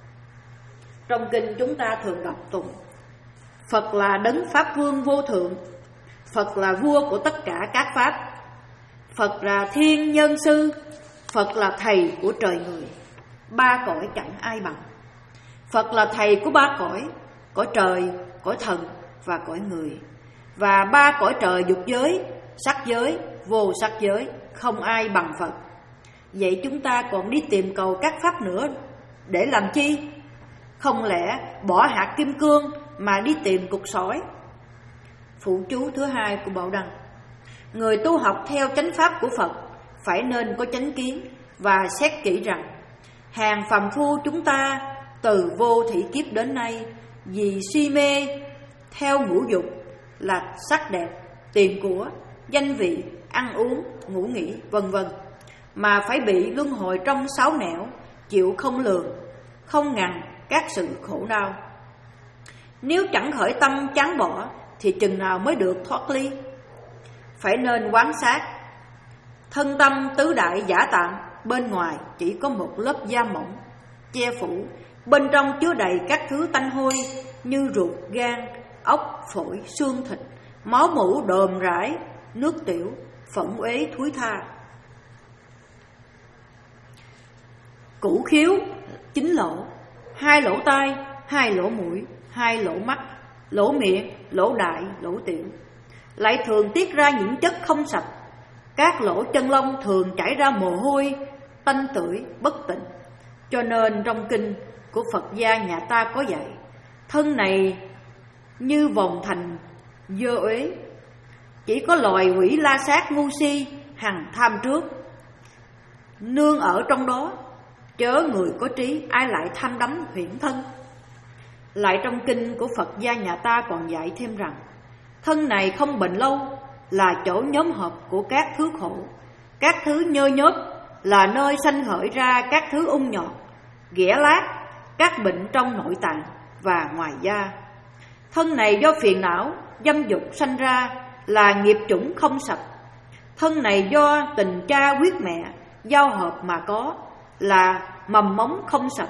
Trong kinh chúng ta thường đọc tụng: Phật là đấng pháp vương vô thượng, Phật là vua của tất cả các pháp, Phật là thiên nhân sư, Phật là thầy của trời người, ba cõi chẳng ai bằng. Phật là thầy của ba cõi, cõi trời, cõi thần và cõi người. Và ba cõi trời dục giới, sắc giới, vô sắc giới, không ai bằng Phật. Vậy chúng ta còn đi tìm cầu các pháp nữa để làm chi? Không lẽ bỏ hạt kim cương mà đi tìm cục sỏi? Phụ chú thứ hai của Bảo Đăng: người tu học theo chánh pháp của Phật phải nên có chánh kiến và xét kỹ rằng hàng phàm phu chúng ta từ vô thỉ kiếp đến nay, vì si mê theo ngũ dục là sắc đẹp, tiền của, danh vị, ăn uống, ngủ nghỉ, vân vân, mà phải bị luân hồi trong sáu nẻo, chịu không lường, không ngăn các sự khổ đau. Nếu chẳng khởi tâm chán bỏ thì chừng nào mới được thoát ly? Phải nên quán sát thân tâm tứ đại giả tạm, bên ngoài chỉ có một lớp da mỏng che phủ, bên trong chứa đầy các thứ tanh hôi như ruột, gan, ốc, phổi, xương thịt, máu mủ đờm rải, nước tiểu, phẫn uế thúi tha. Củ khiếu chín lỗ, hai lỗ tai, hai lỗ mũi, hai lỗ mắt, lỗ miệng, lỗ đại, lỗ tiểu, lại thường tiết ra những chất không sạch. Các lỗ chân lông thường chảy ra mồ hôi, tanh tưởi, bất tịnh. Cho nên trong kinh của Phật gia nhà ta có dạy: thân này như vòng thành dơ uế, chỉ có loài quỷ la sát ngu si hằng tham trước, nương ở trong đó, chớ người có trí ai lại tham đắm huyễn thân. Lại trong kinh của Phật gia nhà ta còn dạy thêm rằng thân này không bền lâu, là chỗ nhóm họp của các thứ khổ, các thứ nhơ nhớp, là nơi sanh khởi ra các thứ ung nhọt, ghẻ lát, các bệnh trong nội tạng và ngoài da. Thân này do phiền não, dâm dục sanh ra là nghiệp chủng không sạch. Thân này do tình cha huyết mẹ giao hợp mà có là mầm móng không sạch.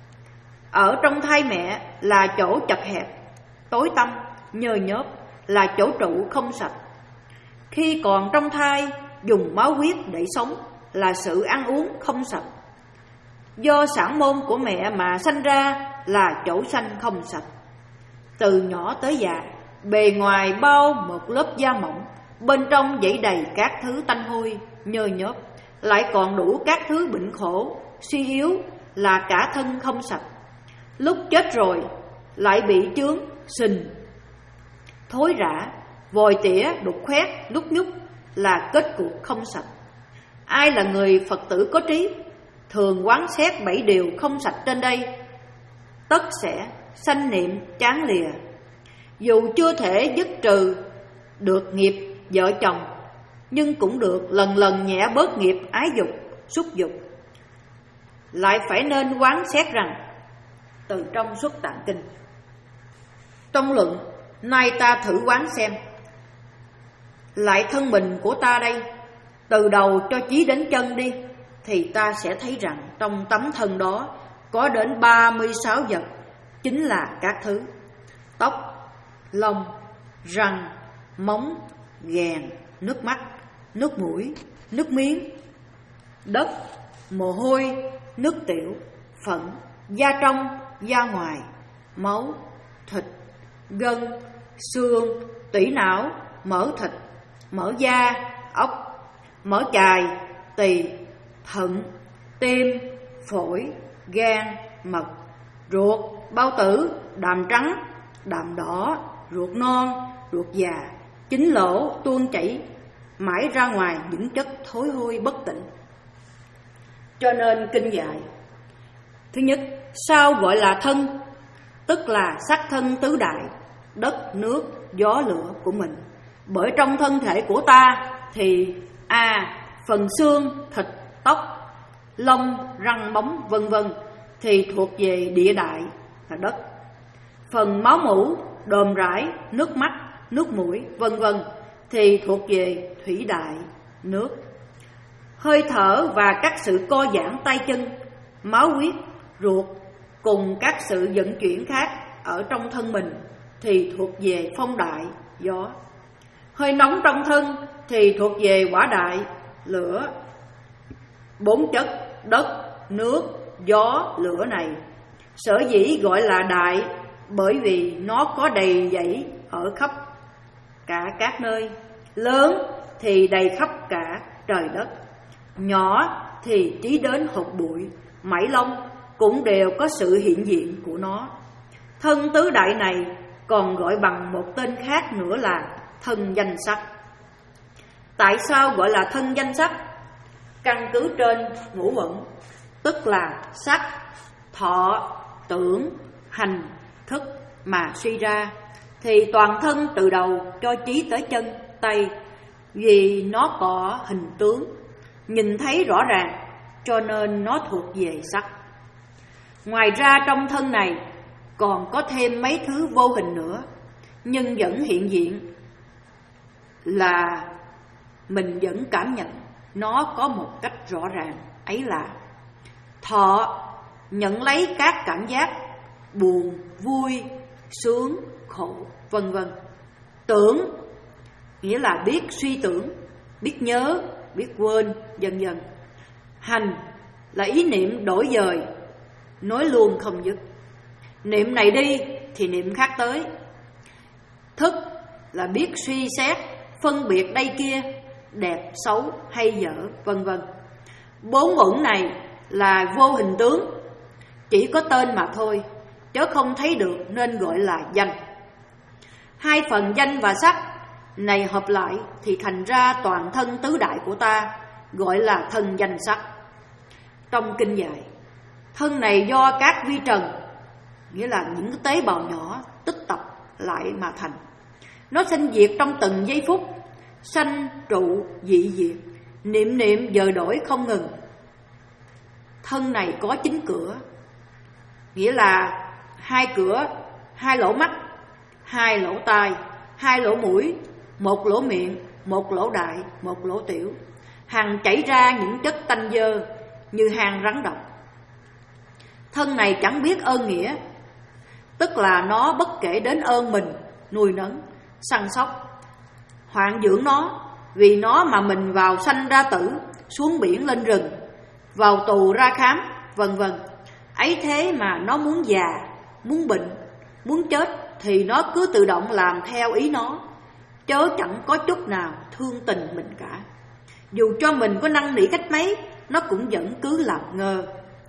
Ở trong thai mẹ là chỗ chật hẹp, tối tăm, nhơ nhớp là chỗ trụ không sạch. Khi còn trong thai dùng máu huyết để sống là sự ăn uống không sạch. Do sản môn của mẹ mà sanh ra là chỗ sanh không sạch. Từ nhỏ tới già, bề ngoài bao một lớp da mỏng, bên trong dẫy đầy các thứ tanh hôi, nhơ nhớp, lại còn đủ các thứ bệnh khổ, suy yếu là cả thân không sạch. Lúc chết rồi lại bị chướng, sình, thối rã, vòi tỉa, đục khoét, lúc nhúc là kết cuộc không sạch. Ai là người Phật tử có trí, thường quán xét bảy điều không sạch trên đây, tất sẽ sanh niệm chán lìa. Dù chưa thể dứt trừ được nghiệp vợ chồng, nhưng cũng được lần lần nhẹ bớt nghiệp ái dục, xúc dục. Lại phải nên quán xét rằng, từ trong Xuất Tạng Kinh, trong luận, nay ta thử quán xem, lại thân mình của ta đây, từ đầu cho chí đến chân đi, thì ta sẽ thấy rằng trong tấm thân đó có đến ba mươi sáu vật, chính là các thứ tóc, lông, răng, móng, ghèn, nước mắt, nước mũi, nước miếng, đất, mồ hôi, nước tiểu, phận, da trong, da ngoài, máu, thịt, gân, xương, tủy não, mỡ thịt, mỡ da, ốc, mỡ chài, tỳ, thận, tim, phổi, gan, mật, ruột, bao tử, đàm trắng, đàm đỏ, ruột non, ruột già, chính lỗ tuôn chảy mãi ra ngoài những chất thối hôi bất tịnh. Cho nên kinh dạy, thứ nhất, sao gọi là thân? Tức là sắc thân tứ đại, đất, nước, gió, lửa của mình. Bởi trong thân thể của ta thì a à, phần xương, thịt, tóc, lông, răng, móng, vân vân thì thuộc về địa đại là đất. Phần máu mủ, đờm rãi, nước mắt, nước mũi, vân vân thì thuộc về thủy đại, nước. Hơi thở và các sự co giãn tay chân, máu huyết, ruột cùng các sự vận chuyển khác ở trong thân mình thì thuộc về phong đại, gió. Hơi nóng trong thân thì thuộc về hỏa đại, lửa. Bốn chất đất, nước, gió, lửa này sở dĩ gọi là đại bởi vì nó có đầy dẫy ở khắp cả các nơi. Lớn thì đầy khắp cả trời đất, nhỏ thì trí đến hột bụi, mảy lông cũng đều có sự hiện diện của nó. Thân tứ đại này còn gọi bằng một tên khác nữa là thân danh sắc. Tại sao gọi là thân danh sắc? Căn cứ trên ngũ uẩn, tức là sắc, thọ, tưởng, hành, thức mà suy ra, thì toàn thân từ đầu cho chí tới chân, tay, vì nó có hình tướng, nhìn thấy rõ ràng, cho nên nó thuộc về sắc. Ngoài ra trong thân này còn có thêm mấy thứ vô hình nữa, nhưng vẫn hiện diện, là mình vẫn cảm nhận nó có một cách rõ ràng. Ấy là thọ, nhận lấy các cảm giác buồn, vui, sướng, khổ, vân vân. Tưởng, nghĩa là biết suy tưởng, biết nhớ, biết quên, vân vân. Hành là ý niệm đổi dời, nói luôn không dứt. Niệm này đi thì niệm khác tới. Thức là biết suy xét, phân biệt đây kia, đẹp, xấu, hay dở, vân vân. Bốn uẩn này là vô hình tướng, chỉ có tên mà thôi, chớ không thấy được nên gọi là danh. Hai phần danh và sắc này hợp lại thì thành ra toàn thân tứ đại của ta, gọi là thân danh sắc. Trong kinh dạy, thân này do các vi trần, nghĩa là những cái tế bào nhỏ tích tập lại mà thành. Nó sinh diệt trong từng giây phút, sanh trụ dị diệt, niệm niệm dời đổi không ngừng. Thân này có chín cửa, nghĩa là hai cửa, hai lỗ mắt, hai lỗ tai, hai lỗ mũi, một lỗ miệng, một lỗ đại, một lỗ tiểu, hằng chảy ra những chất tanh dơ như hang rắn độc. Thân này chẳng biết ơn nghĩa, tức là nó bất kể đến ơn mình nuôi nấng, săn sóc, hoạn dưỡng nó. Vì nó mà mình vào sanh ra tử, xuống biển lên rừng, vào tù ra khám, vân vân. Ấy thế mà nó muốn già, muốn bệnh, muốn chết thì nó cứ tự động làm theo ý nó, chớ chẳng có chút nào thương tình mình cả. Dù cho mình có năn nỉ cách mấy, nó cũng vẫn cứ làm ngơ.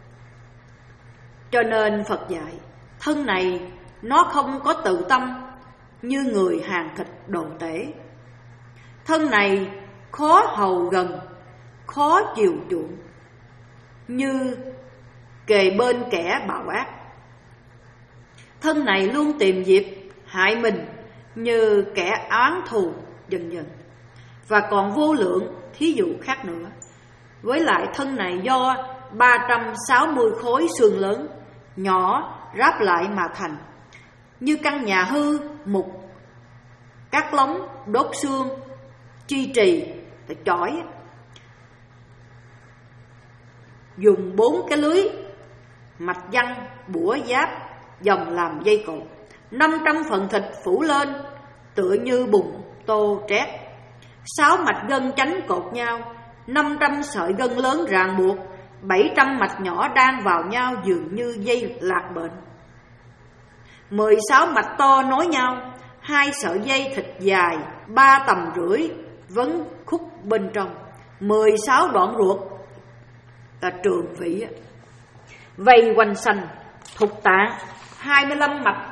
Cho nên Phật dạy, thân này nó không có tự tâm như người hàng thịt đồ tể. Thân này khó hầu gần, khó chiều chuộng, như kề bên kẻ bạo ác. Thân này luôn tìm dịp hại mình như kẻ oán thù dần dần. Và còn vô lượng thí dụ khác nữa. Với lại thân này do ba trăm sáu mươi khối xương lớn nhỏ ráp lại mà thành, như căn nhà hư mục, cắt lóng đốt xương, chi trì, chỏi, dùng bốn cái lưới mạch văng bủa giáp dòng làm dây cột, năm trăm phần thịt phủ lên tựa như bùn tô trét, sáu mạch gân chánh cột nhau, năm trăm sợi gân lớn ràng buộc, bảy trăm mạch nhỏ đan vào nhau dường như dây lạc bệnh, mười sáu mạch to nối nhau, hai sợi dây thịt dài ba tầm rưỡi vấn khúc bên trong, mười sáu đoạn ruột là trường vĩ vây quanh sanh thục tạng, hai mươi lăm mạch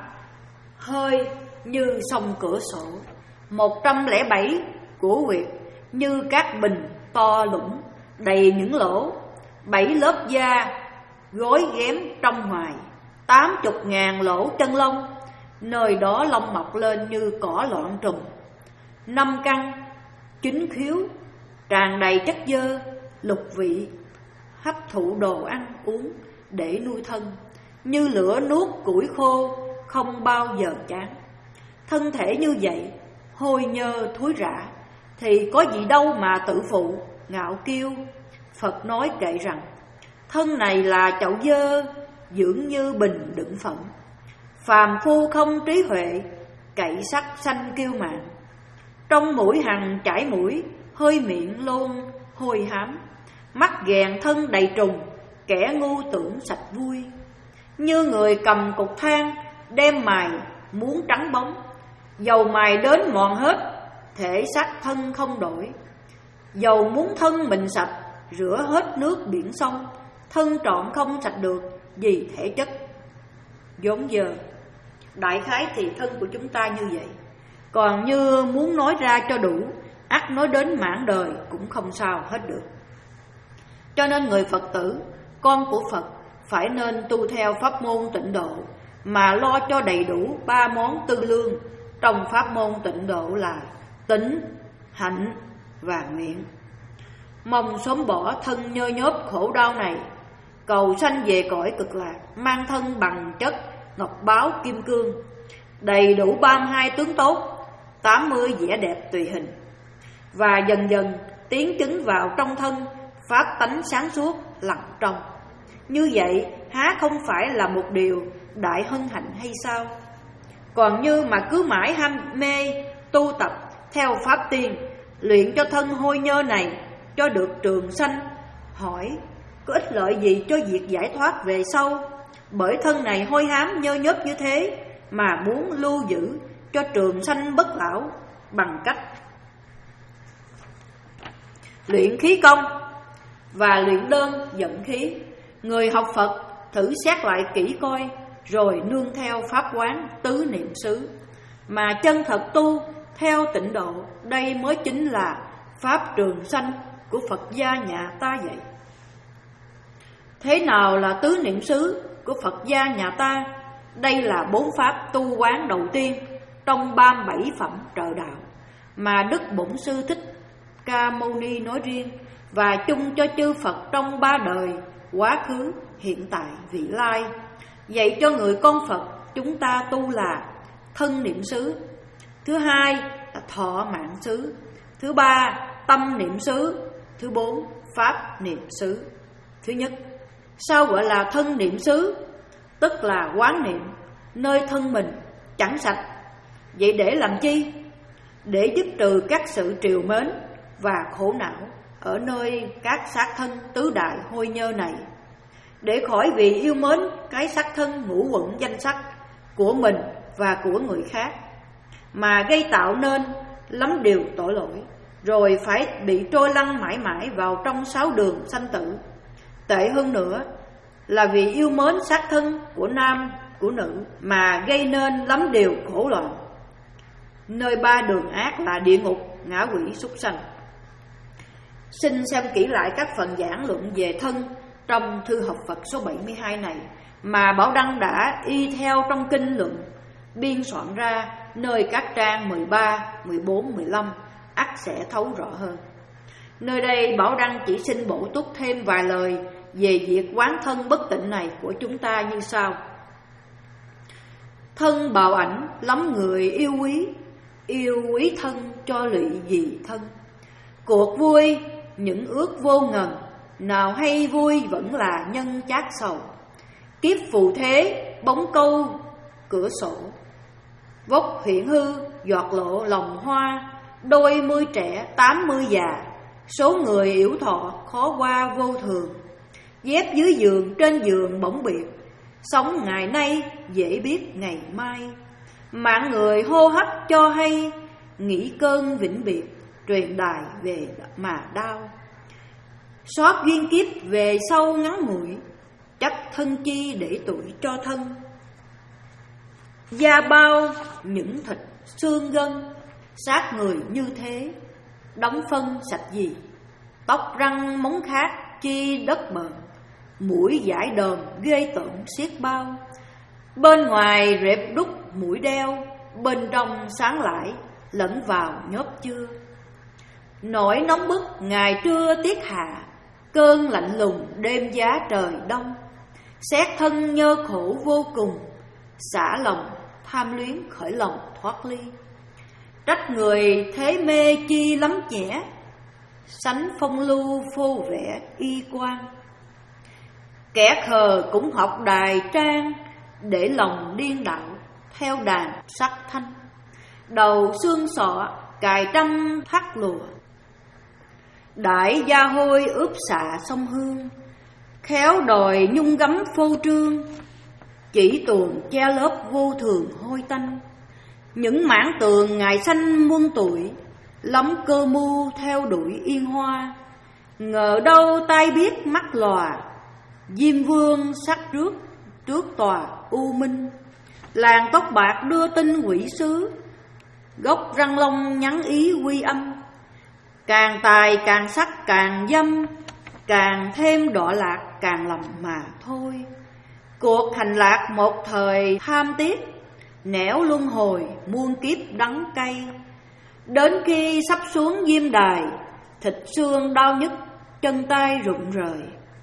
hơi như sông cửa sổ, một trăm lẻ bảy của huyệt như các bình to lũng đầy những lỗ, bảy lớp da gối ghém trong ngoài, tám chục ngàn lỗ chân lông, nơi đó lông mọc lên như cỏ loạn trùng, năm căn chính khiếu tràn đầy chất dơ, lục vị hấp thụ đồ ăn uống để nuôi thân, như lửa nuốt củi khô không bao giờ chán. Thân thể như vậy hôi nhơ thối rã thì có gì đâu mà tự phụ ngạo kiêu. Phật nói kệ rằng thân này là chậu dơ dưỡng như bình đựng phẩm, phàm phu không trí huệ cậy sắc sanh kiêu mạn, trong mũi hằng chảy mũi, hơi miệng luôn hôi hám, mắt ghèn thân đầy trùng, kẻ ngu tưởng sạch vui, như người cầm cục than đem mài muốn trắng bóng, dầu mài đến mòn hết thể xác thân không đổi, dầu muốn thân mình sạch rửa hết nước biển sông, thân trọn không sạch được vì thể chất vốn dơ. Đại khái thì thân của chúng ta như vậy. Còn như muốn nói ra cho đủ, ắt nói đến mãn đời cũng không sao hết được. Cho nên người Phật tử, con của Phật phải nên tu theo pháp môn tịnh độ, mà lo cho đầy đủ ba món tư lương. Trong pháp môn tịnh độ là tín, hạnh và nguyện. Mong sớm bỏ thân nhơ nhớp khổ đau này, cầu sanh về cõi cực lạc, mang thân bằng chất ngọc báo kim cương, đầy đủ ba mươi hai tướng tốt, tám mươi vẻ đẹp tùy hình, và dần dần tiến chứng vào trong thân pháp tánh sáng suốt lặng trong. Như vậy há không phải là một điều đại hân hạnh hay sao? Còn như mà cứ mãi ham mê tu tập theo pháp tiên, luyện cho thân hôi nhơ này cho được trường sanh, hỏi có ích lợi gì cho việc giải thoát về sau? Bởi thân này hôi hám nhơ nhớp như thế mà muốn lưu giữ cho trường sanh bất lão bằng cách luyện khí công và luyện đơn dẫn khí. Người học Phật thử xét lại kỹ coi, rồi nương theo pháp quán tứ niệm xứ mà chân thật tu theo tịnh độ. Đây mới chính là pháp trường sanh của Phật gia nhà ta vậy. Thế nào là tứ niệm xứ của Phật gia nhà ta? Đây là bốn pháp tu quán đầu tiên trong ba mươi bảy phẩm trợ đạo mà Đức Bổn Sư Thích Ca Mâu Ni nói riêng, và chung cho chư Phật trong ba đời quá khứ, hiện tại, vị lai, dạy cho người con Phật chúng ta tu là thân niệm xứ. Thứ hai là thọ mạng xứ. Thứ ba tâm niệm xứ. Thứ bốn pháp niệm xứ. Thứ nhất, sao gọi là thân niệm xứ? Tức là quán niệm nơi thân mình chẳng sạch. Vậy để làm chi? Để dứt trừ các sự trìu mến và khổ não ở nơi các xác thân tứ đại hôi nhơ này, để khỏi vì yêu mến cái xác thân ngũ uẩn danh sắc của mình và của người khác mà gây tạo nên lắm điều tội lỗi, rồi phải bị trôi lăn mãi mãi vào trong sáu đường sanh tử. Tệ hơn nữa là vì yêu mến xác thân của nam của nữ mà gây nên lắm điều khổ loạn. Nơi ba đường ác là địa ngục, ngã quỷ, súc sanh. Xin xem kỹ lại các phần giảng luận về thân trong thư học Phật số bảy mươi hai này mà Bảo Đăng đã y theo trong kinh luận biên soạn ra nơi các trang mười ba, mười bốn, mười lăm, ắt sẽ thấu rõ hơn. Nơi đây Bảo Đăng chỉ xin bổ túc thêm vài lời về việc quán thân bất tịnh này của chúng ta như sau. Thân bào ảnh lắm người yêu quý, yêu quý thân cho lụy vì thân. Cuộc vui những ước vô ngần, nào hay vui vẫn là nhân chát sầu. Kiếp phù thế bóng câu cửa sổ, vốc hiện hư giọt lộ lòng hoa. Đôi mươi trẻ tám mươi già, số người yếu thọ khó qua vô thường. Dép dưới giường trên giường bỗng biệt, sống ngày nay dễ biết ngày mai. Mạng người hô hấp cho hay, nghĩ cơn vĩnh biệt truyền đài về mà đau. Xót duyên kiếp về sau ngắn ngủi, chấp thân chi để tuổi cho thân. Da bao những thịt xương gân, xác người như thế đóng phân sạch gì. Tóc răng móng khác chi đất bợn, mũi dãi đờm ghê tởm xiết bao. Bên ngoài rệp đúc mũi đeo, bên trong sáng lãi lẫn vào nhớp chưa. Nỗi nóng bức ngày trưa tiết hạ, cơn lạnh lùng đêm giá trời đông. Xét thân nhơ khổ vô cùng, xả lòng tham luyến khởi lòng thoát ly. Trách người thế mê chi lắm nhẽ, sánh phong lưu phô vẽ y quan. Kẻ khờ cũng học đài trang, để lòng điên đạo theo đàn sắc thanh. Đầu xương sọ cài trăm thắt lùa, đại gia hôi ướp xạ sông Hương. Khéo đòi nhung gấm phô trương, chỉ tuồng che lớp vô thường hôi tanh. Những mảng tường ngày xanh muôn tuổi, lắm cơ mưu theo đuổi yên hoa. Ngờ đâu tai biết mắt lòa, Diêm Vương sắc rước trước tòa u minh. Làng tóc bạc đưa tin quỷ sứ, gốc răng long nhắn ý quy âm. Càng tài càng sắc càng dâm, càng thêm đọa lạc càng lầm mà thôi. Cuộc hành lạc một thời tham tiếc, nẻo luân hồi muôn kiếp đắng cay. Đến khi sắp xuống diêm đài, thịt xương đau nhức, chân tay rụng rời.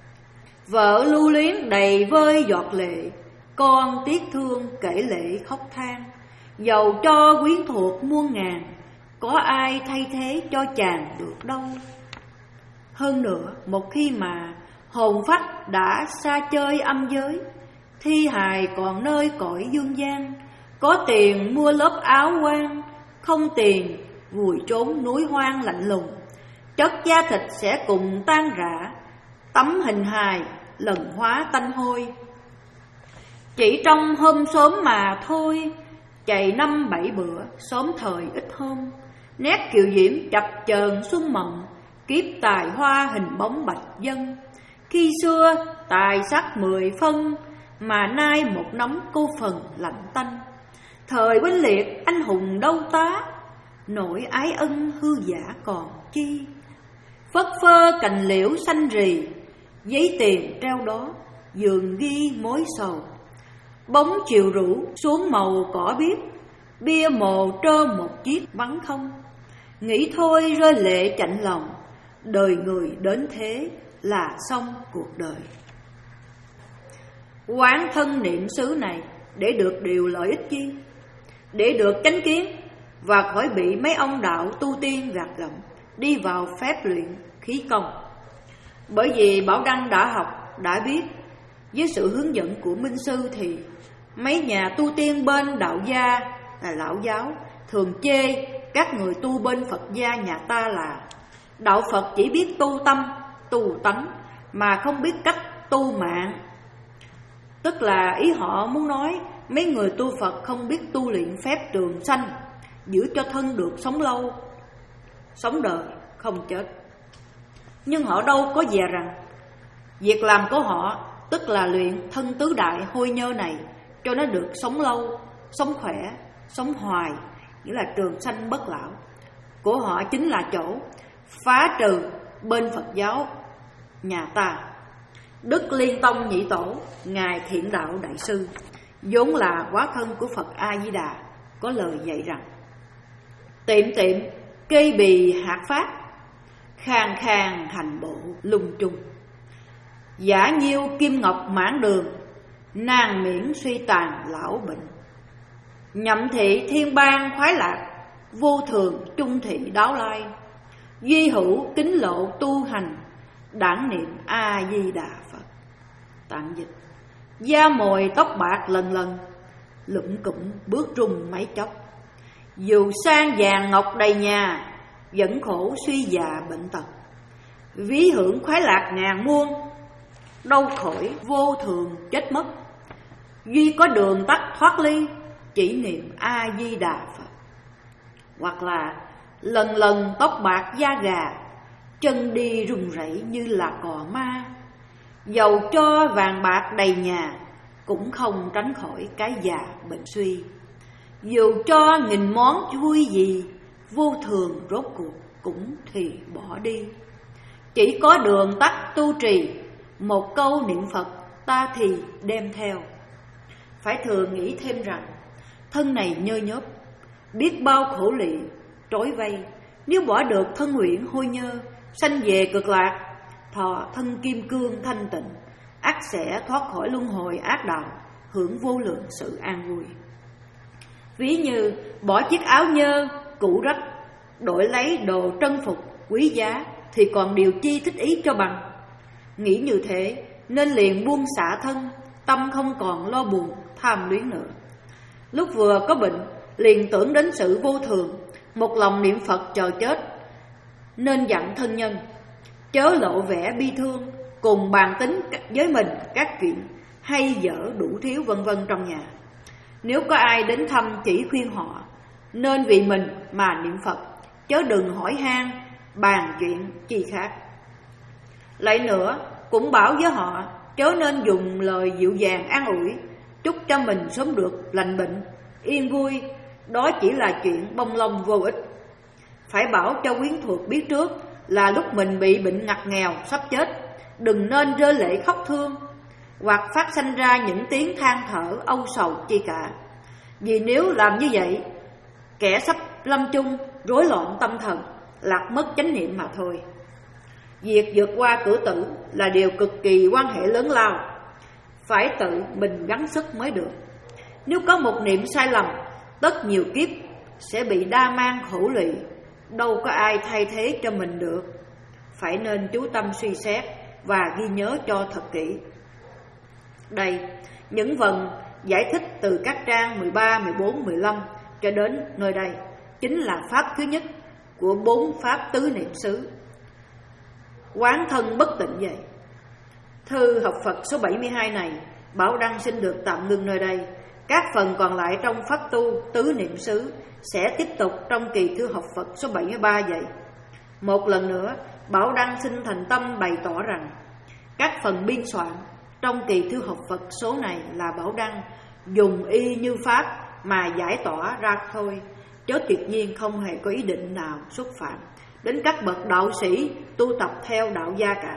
Vợ lưu luyến đầy vơi giọt lệ, con tiếc thương kể lệ khóc than. Dầu cho quyến thuộc muôn ngàn, có ai thay thế cho chàng được đâu. Hơn nữa, một khi mà hồn phách đã xa chơi âm giới, thi hài còn nơi cõi dương gian. Có tiền mua lớp áo quan, không tiền vùi trốn núi hoang lạnh lùng. Chất da thịt sẽ cùng tan rã, tấm hình hài lần hóa tanh hôi. Chỉ trong hôm sớm mà thôi, chạy năm bảy bữa sớm thời ít hôm. Nét kiều diễm chập chờn xuân mộng, kiếp tài hoa hình bóng bạch dân. Khi xưa tài sắc mười phân, mà nay một nắm cô phần lạnh tanh. Thời huynh liệt anh hùng đâu tá, nỗi ái ân hư giả còn chi. Phất phơ cành liễu xanh rì, giấy tiền treo đó giường ghi mối sầu. Bóng chiều rủ xuống màu cỏ biếc, bia mồ trơ một chiếc vắng không. Nghĩ thôi rơi lệ chạnh lòng, đời người đến thế là xong cuộc đời. Quán thân niệm xứ này để được điều lợi ích chi? Để được chánh kiến và khỏi bị mấy ông đạo tu tiên gạt gẫm đi vào phép luyện khí công. Bởi vì Bảo Đăng đã học, đã biết, với sự hướng dẫn của Minh Sư thì mấy nhà tu tiên bên đạo gia là lão giáo thường chê các người tu bên Phật gia nhà ta là đạo Phật chỉ biết tu tâm, tu tánh mà không biết cách tu mạng. Tức là ý họ muốn nói mấy người tu Phật không biết tu luyện phép trường sanh, giữ cho thân được sống lâu, sống đời không chết. Nhưng họ đâu có dè rằng việc làm của họ tức là luyện thân tứ đại hôi nhơ này cho nó được sống lâu, sống khỏe, sống hoài, nghĩa là trường sanh bất lão. Của họ chính là chỗ phá trừ bên Phật giáo nhà ta. Đức Liên Tông Nhị Tổ Ngài Thiện Đạo Đại Sư vốn là hóa thân của Phật A Di Đà có lời dạy rằng: tiệm tiệm cây bì hạt phát, khang khang hành bộ lung chung. Giả nhiêu kim ngọc mãn đường, nàng miễn suy tàn lão bệnh. Nhậm thị thiên bang khoái lạc, vô thường trung thị đáo lai. Duy hữu kính lộ tu hành, đản niệm A Di Đà Phật. Tạm dịch: da mồi tóc bạc lần lần, lụm cụm bước rung mấy chốc. Dù sang vàng ngọc đầy nhà, vẫn khổ suy già bệnh tật. Ví hưởng khoái lạc ngàn muôn, đâu khỏi vô thường chết mất. Duy có đường tắt thoát ly, chỉ niệm A Di Đà Phật. Hoặc là lần lần tóc bạc da gà, chân đi run rẩy như là cò ma. Dầu cho vàng bạc đầy nhà, cũng không tránh khỏi cái già bệnh suy. Dù cho nghìn món vui gì, vô thường rốt cuộc cũng thì bỏ đi. Chỉ có đường tắt tu trì, một câu niệm Phật ta thì đem theo. Phải thường nghĩ thêm rằng thân này nhơ nhớp, biết bao khổ lụy trói vây. Nếu bỏ được thân huyễn hôi nhơ, sanh về cực lạc, thọ thân kim cương thanh tịnh, ắt sẽ thoát khỏi luân hồi ác đạo, hưởng vô lượng sự an vui. Ví như bỏ chiếc áo nhơ cũ rách, đổi lấy đồ trân phục quý giá, thì còn điều chi thích ý cho bằng. Nghĩ như thế nên liền buông xả thân, tâm không còn lo buồn tham luyến nữa. Lúc vừa có bệnh liền tưởng đến sự vô thường, một lòng niệm Phật chờ chết, nên dặn thân nhân chớ lộ vẻ bi thương, cùng bàn tính với mình các chuyện hay dở đủ thiếu vân vân trong nhà. Nếu có ai đến thăm chỉ khuyên họ nên vì mình mà niệm Phật, chớ đừng hỏi han bàn chuyện chi khác. Lại nữa cũng bảo với họ chớ nên dùng lời dịu dàng an ủi, chúc cho mình sớm được lành bệnh, yên vui. Đó chỉ là chuyện bông lông vô ích. Phải bảo cho quyến thuộc biết trước là lúc mình bị bệnh ngặt nghèo sắp chết, đừng nên rơi lệ khóc thương, hoặc phát sanh ra những tiếng than thở âu sầu chi cả. Vì nếu làm như vậy, kẻ sắp lâm chung rối loạn tâm thần, lạc mất chánh niệm mà thôi. Việc vượt qua cửa tử là điều cực kỳ quan hệ lớn lao, phải tự mình gắng sức mới được. Nếu có một niệm sai lầm, tất nhiều kiếp sẽ bị đa mang khổ lụy, đâu có ai thay thế cho mình được. Phải nên chú tâm suy xét và ghi nhớ cho thật kỹ. Đây, những phần giải thích từ các trang mười ba, mười bốn, mười lăm cho đến nơi đây chính là pháp thứ nhất của bốn pháp tứ niệm xứ. Quán thân bất tịnh vậy. Thư học Phật số bảy mươi hai này Bảo Đăng xin được tạm ngưng nơi đây. Các phần còn lại trong pháp tu tứ niệm xứ sẽ tiếp tục trong kỳ thư học Phật số bảy mươi ba vậy. Một lần nữa, Bảo Đăng xin thành tâm bày tỏ rằng các phần biên soạn trong kỳ thư học Phật số này là Bảo Đăng dùng y như pháp mà giải tỏa ra thôi, chớ tuyệt nhiên không hề có ý định nào xúc phạm đến các bậc đạo sĩ tu tập theo đạo gia cả.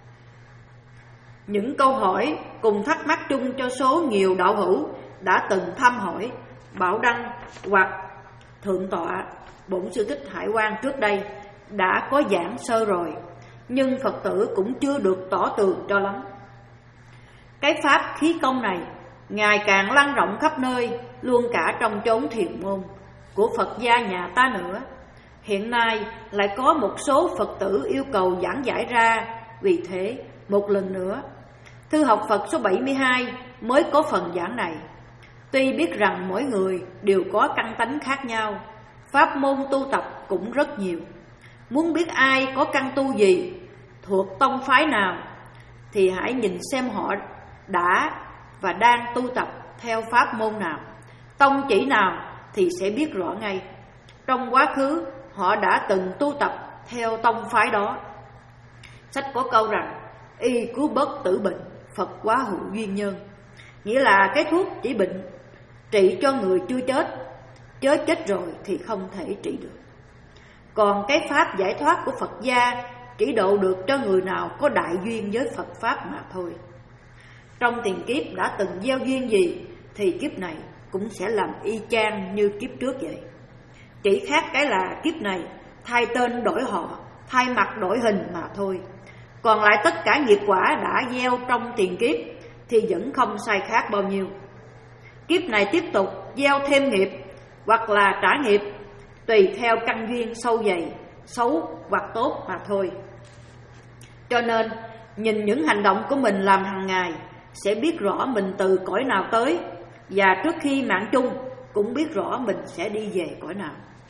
Những câu hỏi cùng thắc mắc chung cho số nhiều đạo hữu đã từng thăm hỏi Bảo Đăng hoặc Thượng tọa Bổn Sư Thích Hải Quang trước đây đã có giảng sơ rồi, nhưng Phật tử cũng chưa được tỏ tường cho lắm. Cái pháp khí công này ngày càng lan rộng khắp nơi, luôn cả trong chốn thiền môn của Phật gia nhà ta nữa. Hiện nay lại có một số Phật tử yêu cầu giảng giải ra. Vì thế, một lần nữa, Thư học Phật số bảy mươi hai mới có phần giảng này. Tuy biết rằng mỗi người đều có căn tánh khác nhau, pháp môn tu tập cũng rất nhiều. Muốn biết ai có căn tu gì, thuộc tông phái nào, thì hãy nhìn xem họ đã và đang tu tập theo pháp môn nào, tông chỉ nào thì sẽ biết rõ ngay. Trong quá khứ họ đã từng tu tập theo tông phái đó. Sách có câu rằng y cứu bất tử bệnh, Phật quá hữu duyên nhân, nghĩa là cái thuốc chỉ bệnh trị cho người chưa chết, chớ chết rồi thì không thể trị được. Còn cái pháp giải thoát của Phật gia chỉ độ được cho người nào có đại duyên với Phật pháp mà thôi. Trong tiền kiếp đã từng gieo duyên gì thì kiếp này cũng sẽ làm y chang như kiếp trước vậy. Chỉ khác cái là kiếp này thay tên đổi họ, thay mặt đổi hình mà thôi. Còn lại tất cả nghiệp quả đã gieo trong tiền kiếp thì vẫn không sai khác bao nhiêu. Kiếp này tiếp tục gieo thêm nghiệp hoặc là trả nghiệp, tùy theo căn duyên sâu dày, xấu hoặc tốt mà thôi. Cho nên nhìn những hành động của mình làm hàng ngày sẽ biết rõ mình từ cõi nào tới, và trước khi mạng chung cũng biết rõ mình sẽ đi về cõi nào.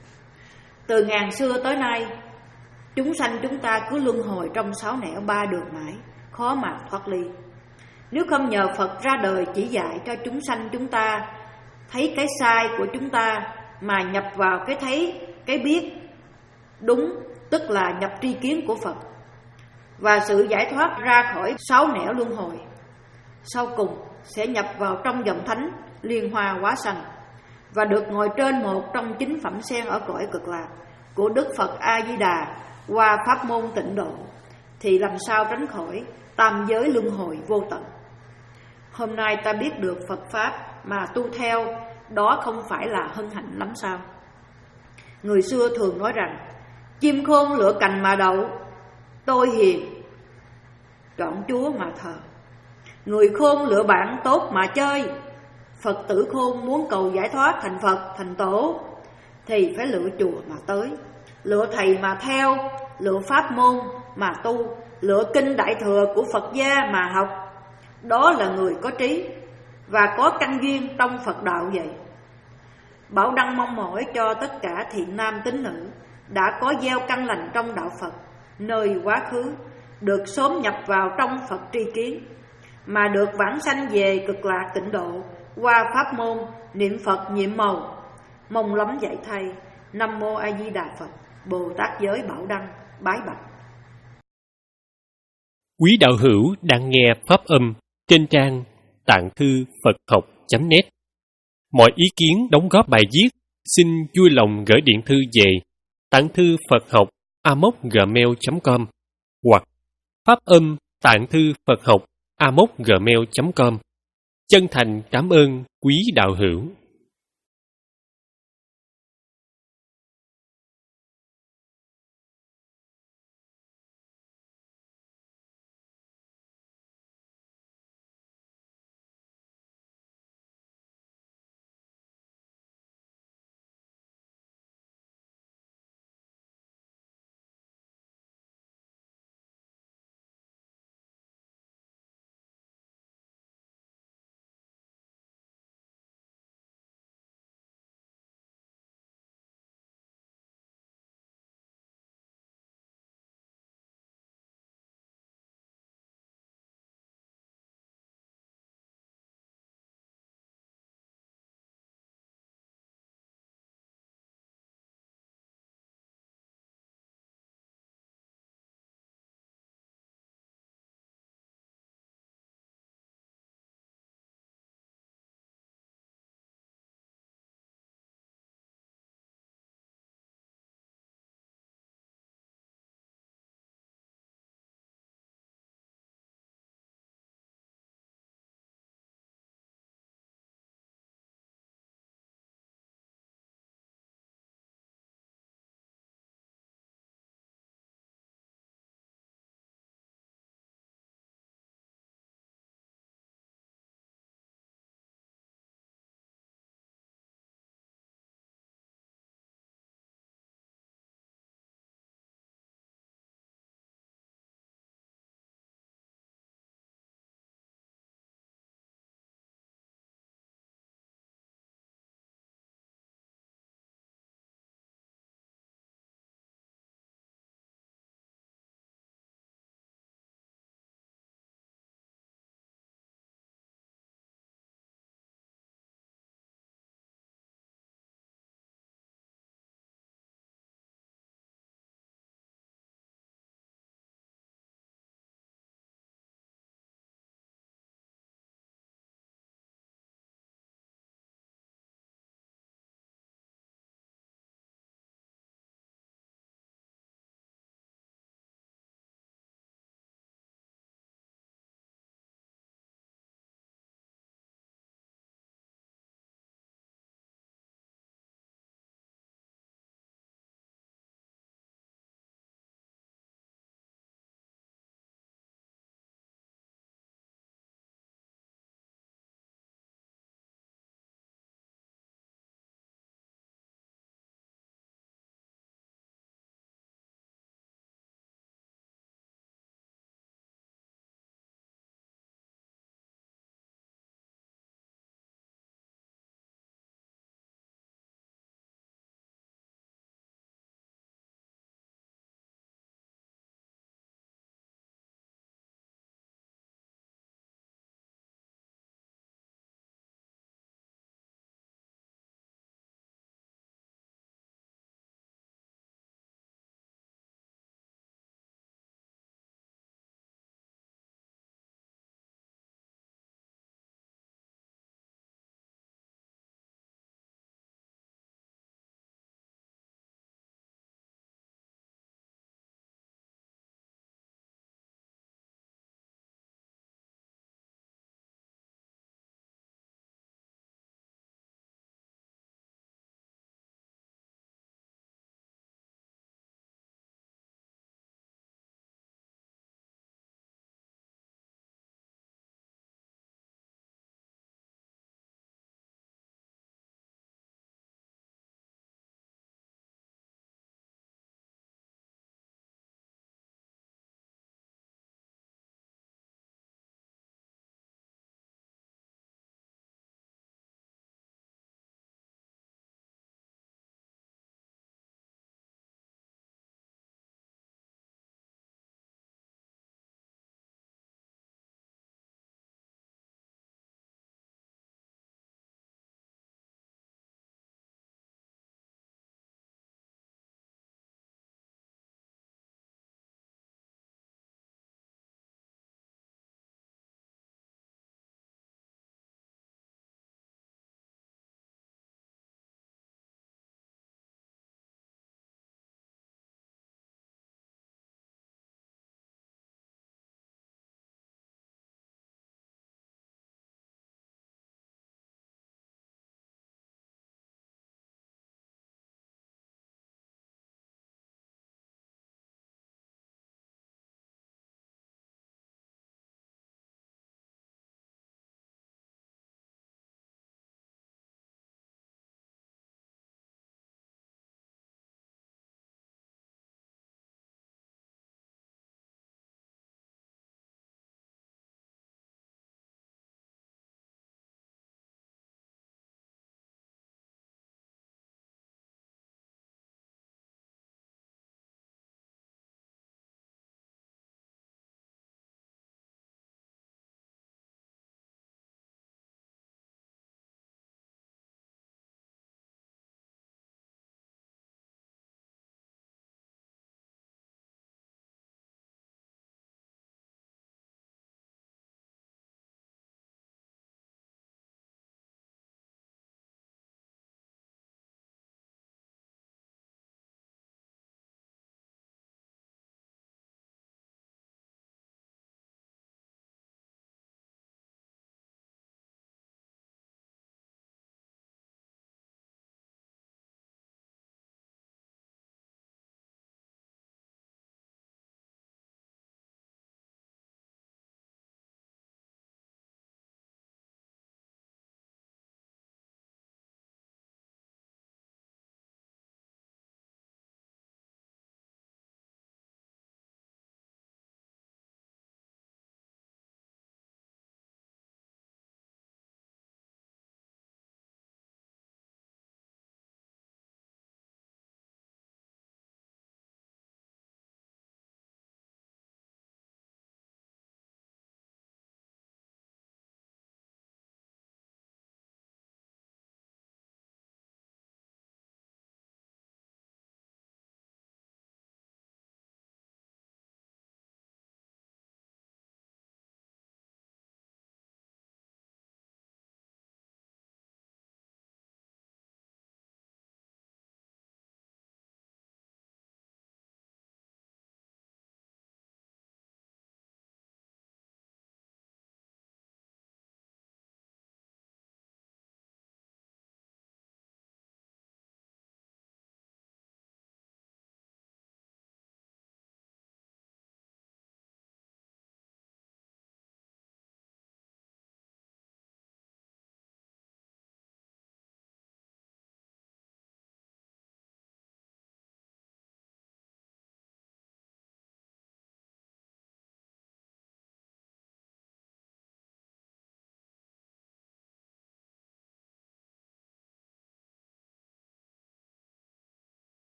Từ ngàn xưa tới nay, chúng sanh chúng ta cứ luân hồi trong sáu nẻo ba đường mãi, khó mà thoát ly. Nếu không nhờ Phật ra đời chỉ dạy cho chúng sanh chúng ta thấy cái sai của chúng ta, mà nhập vào cái thấy, cái biết đúng, tức là nhập tri kiến của Phật, và sự giải thoát ra khỏi sáu nẻo luân hồi, sau cùng sẽ nhập vào trong dòng thánh liên hoa hóa sanh, và được ngồi trên một trong chín phẩm sen ở cõi cực lạc của Đức Phật A Di Đà qua pháp môn tịnh độ, thì làm sao tránh khỏi tam giới luân hồi vô tận. Hôm nay ta biết được Phật pháp mà tu theo, đó không phải là hân hạnh lắm sao? Người xưa thường nói rằng chim khôn lựa cành mà đậu, tôi hiền chọn Chúa mà thờ. Người khôn lựa bạn tốt mà chơi, Phật tử khôn muốn cầu giải thoát thành Phật, thành Tổ thì phải lựa chùa mà tới, lựa thầy mà theo, lựa pháp môn mà tu, lựa kinh Đại Thừa của Phật gia mà học. Đó là người có trí và có căn duyên trong Phật đạo vậy. Bảo Đăng mong mỏi cho tất cả thiện nam tín nữ đã có gieo căn lành trong đạo Phật nơi quá khứ được sớm nhập vào trong Phật tri kiến, mà được vãng sanh về cực lạc tịnh độ qua pháp môn niệm Phật nhiệm màu. Mong lắm vậy thay. Nam mô A Di Đà Phật. Bồ Tát giới Bảo Đăng bái bạch. Quý đạo hữu đang nghe pháp âm trên trang tạng thư Phật học chấm net. Mọi ý kiến đóng góp bài viết xin vui lòng gửi điện thư về tạng thư Phật học a m o c gmail chấm com hoặc pháp âm tạng thư Phật học a m o c gmail chấm com. Chân thành cảm ơn quý đạo hữu.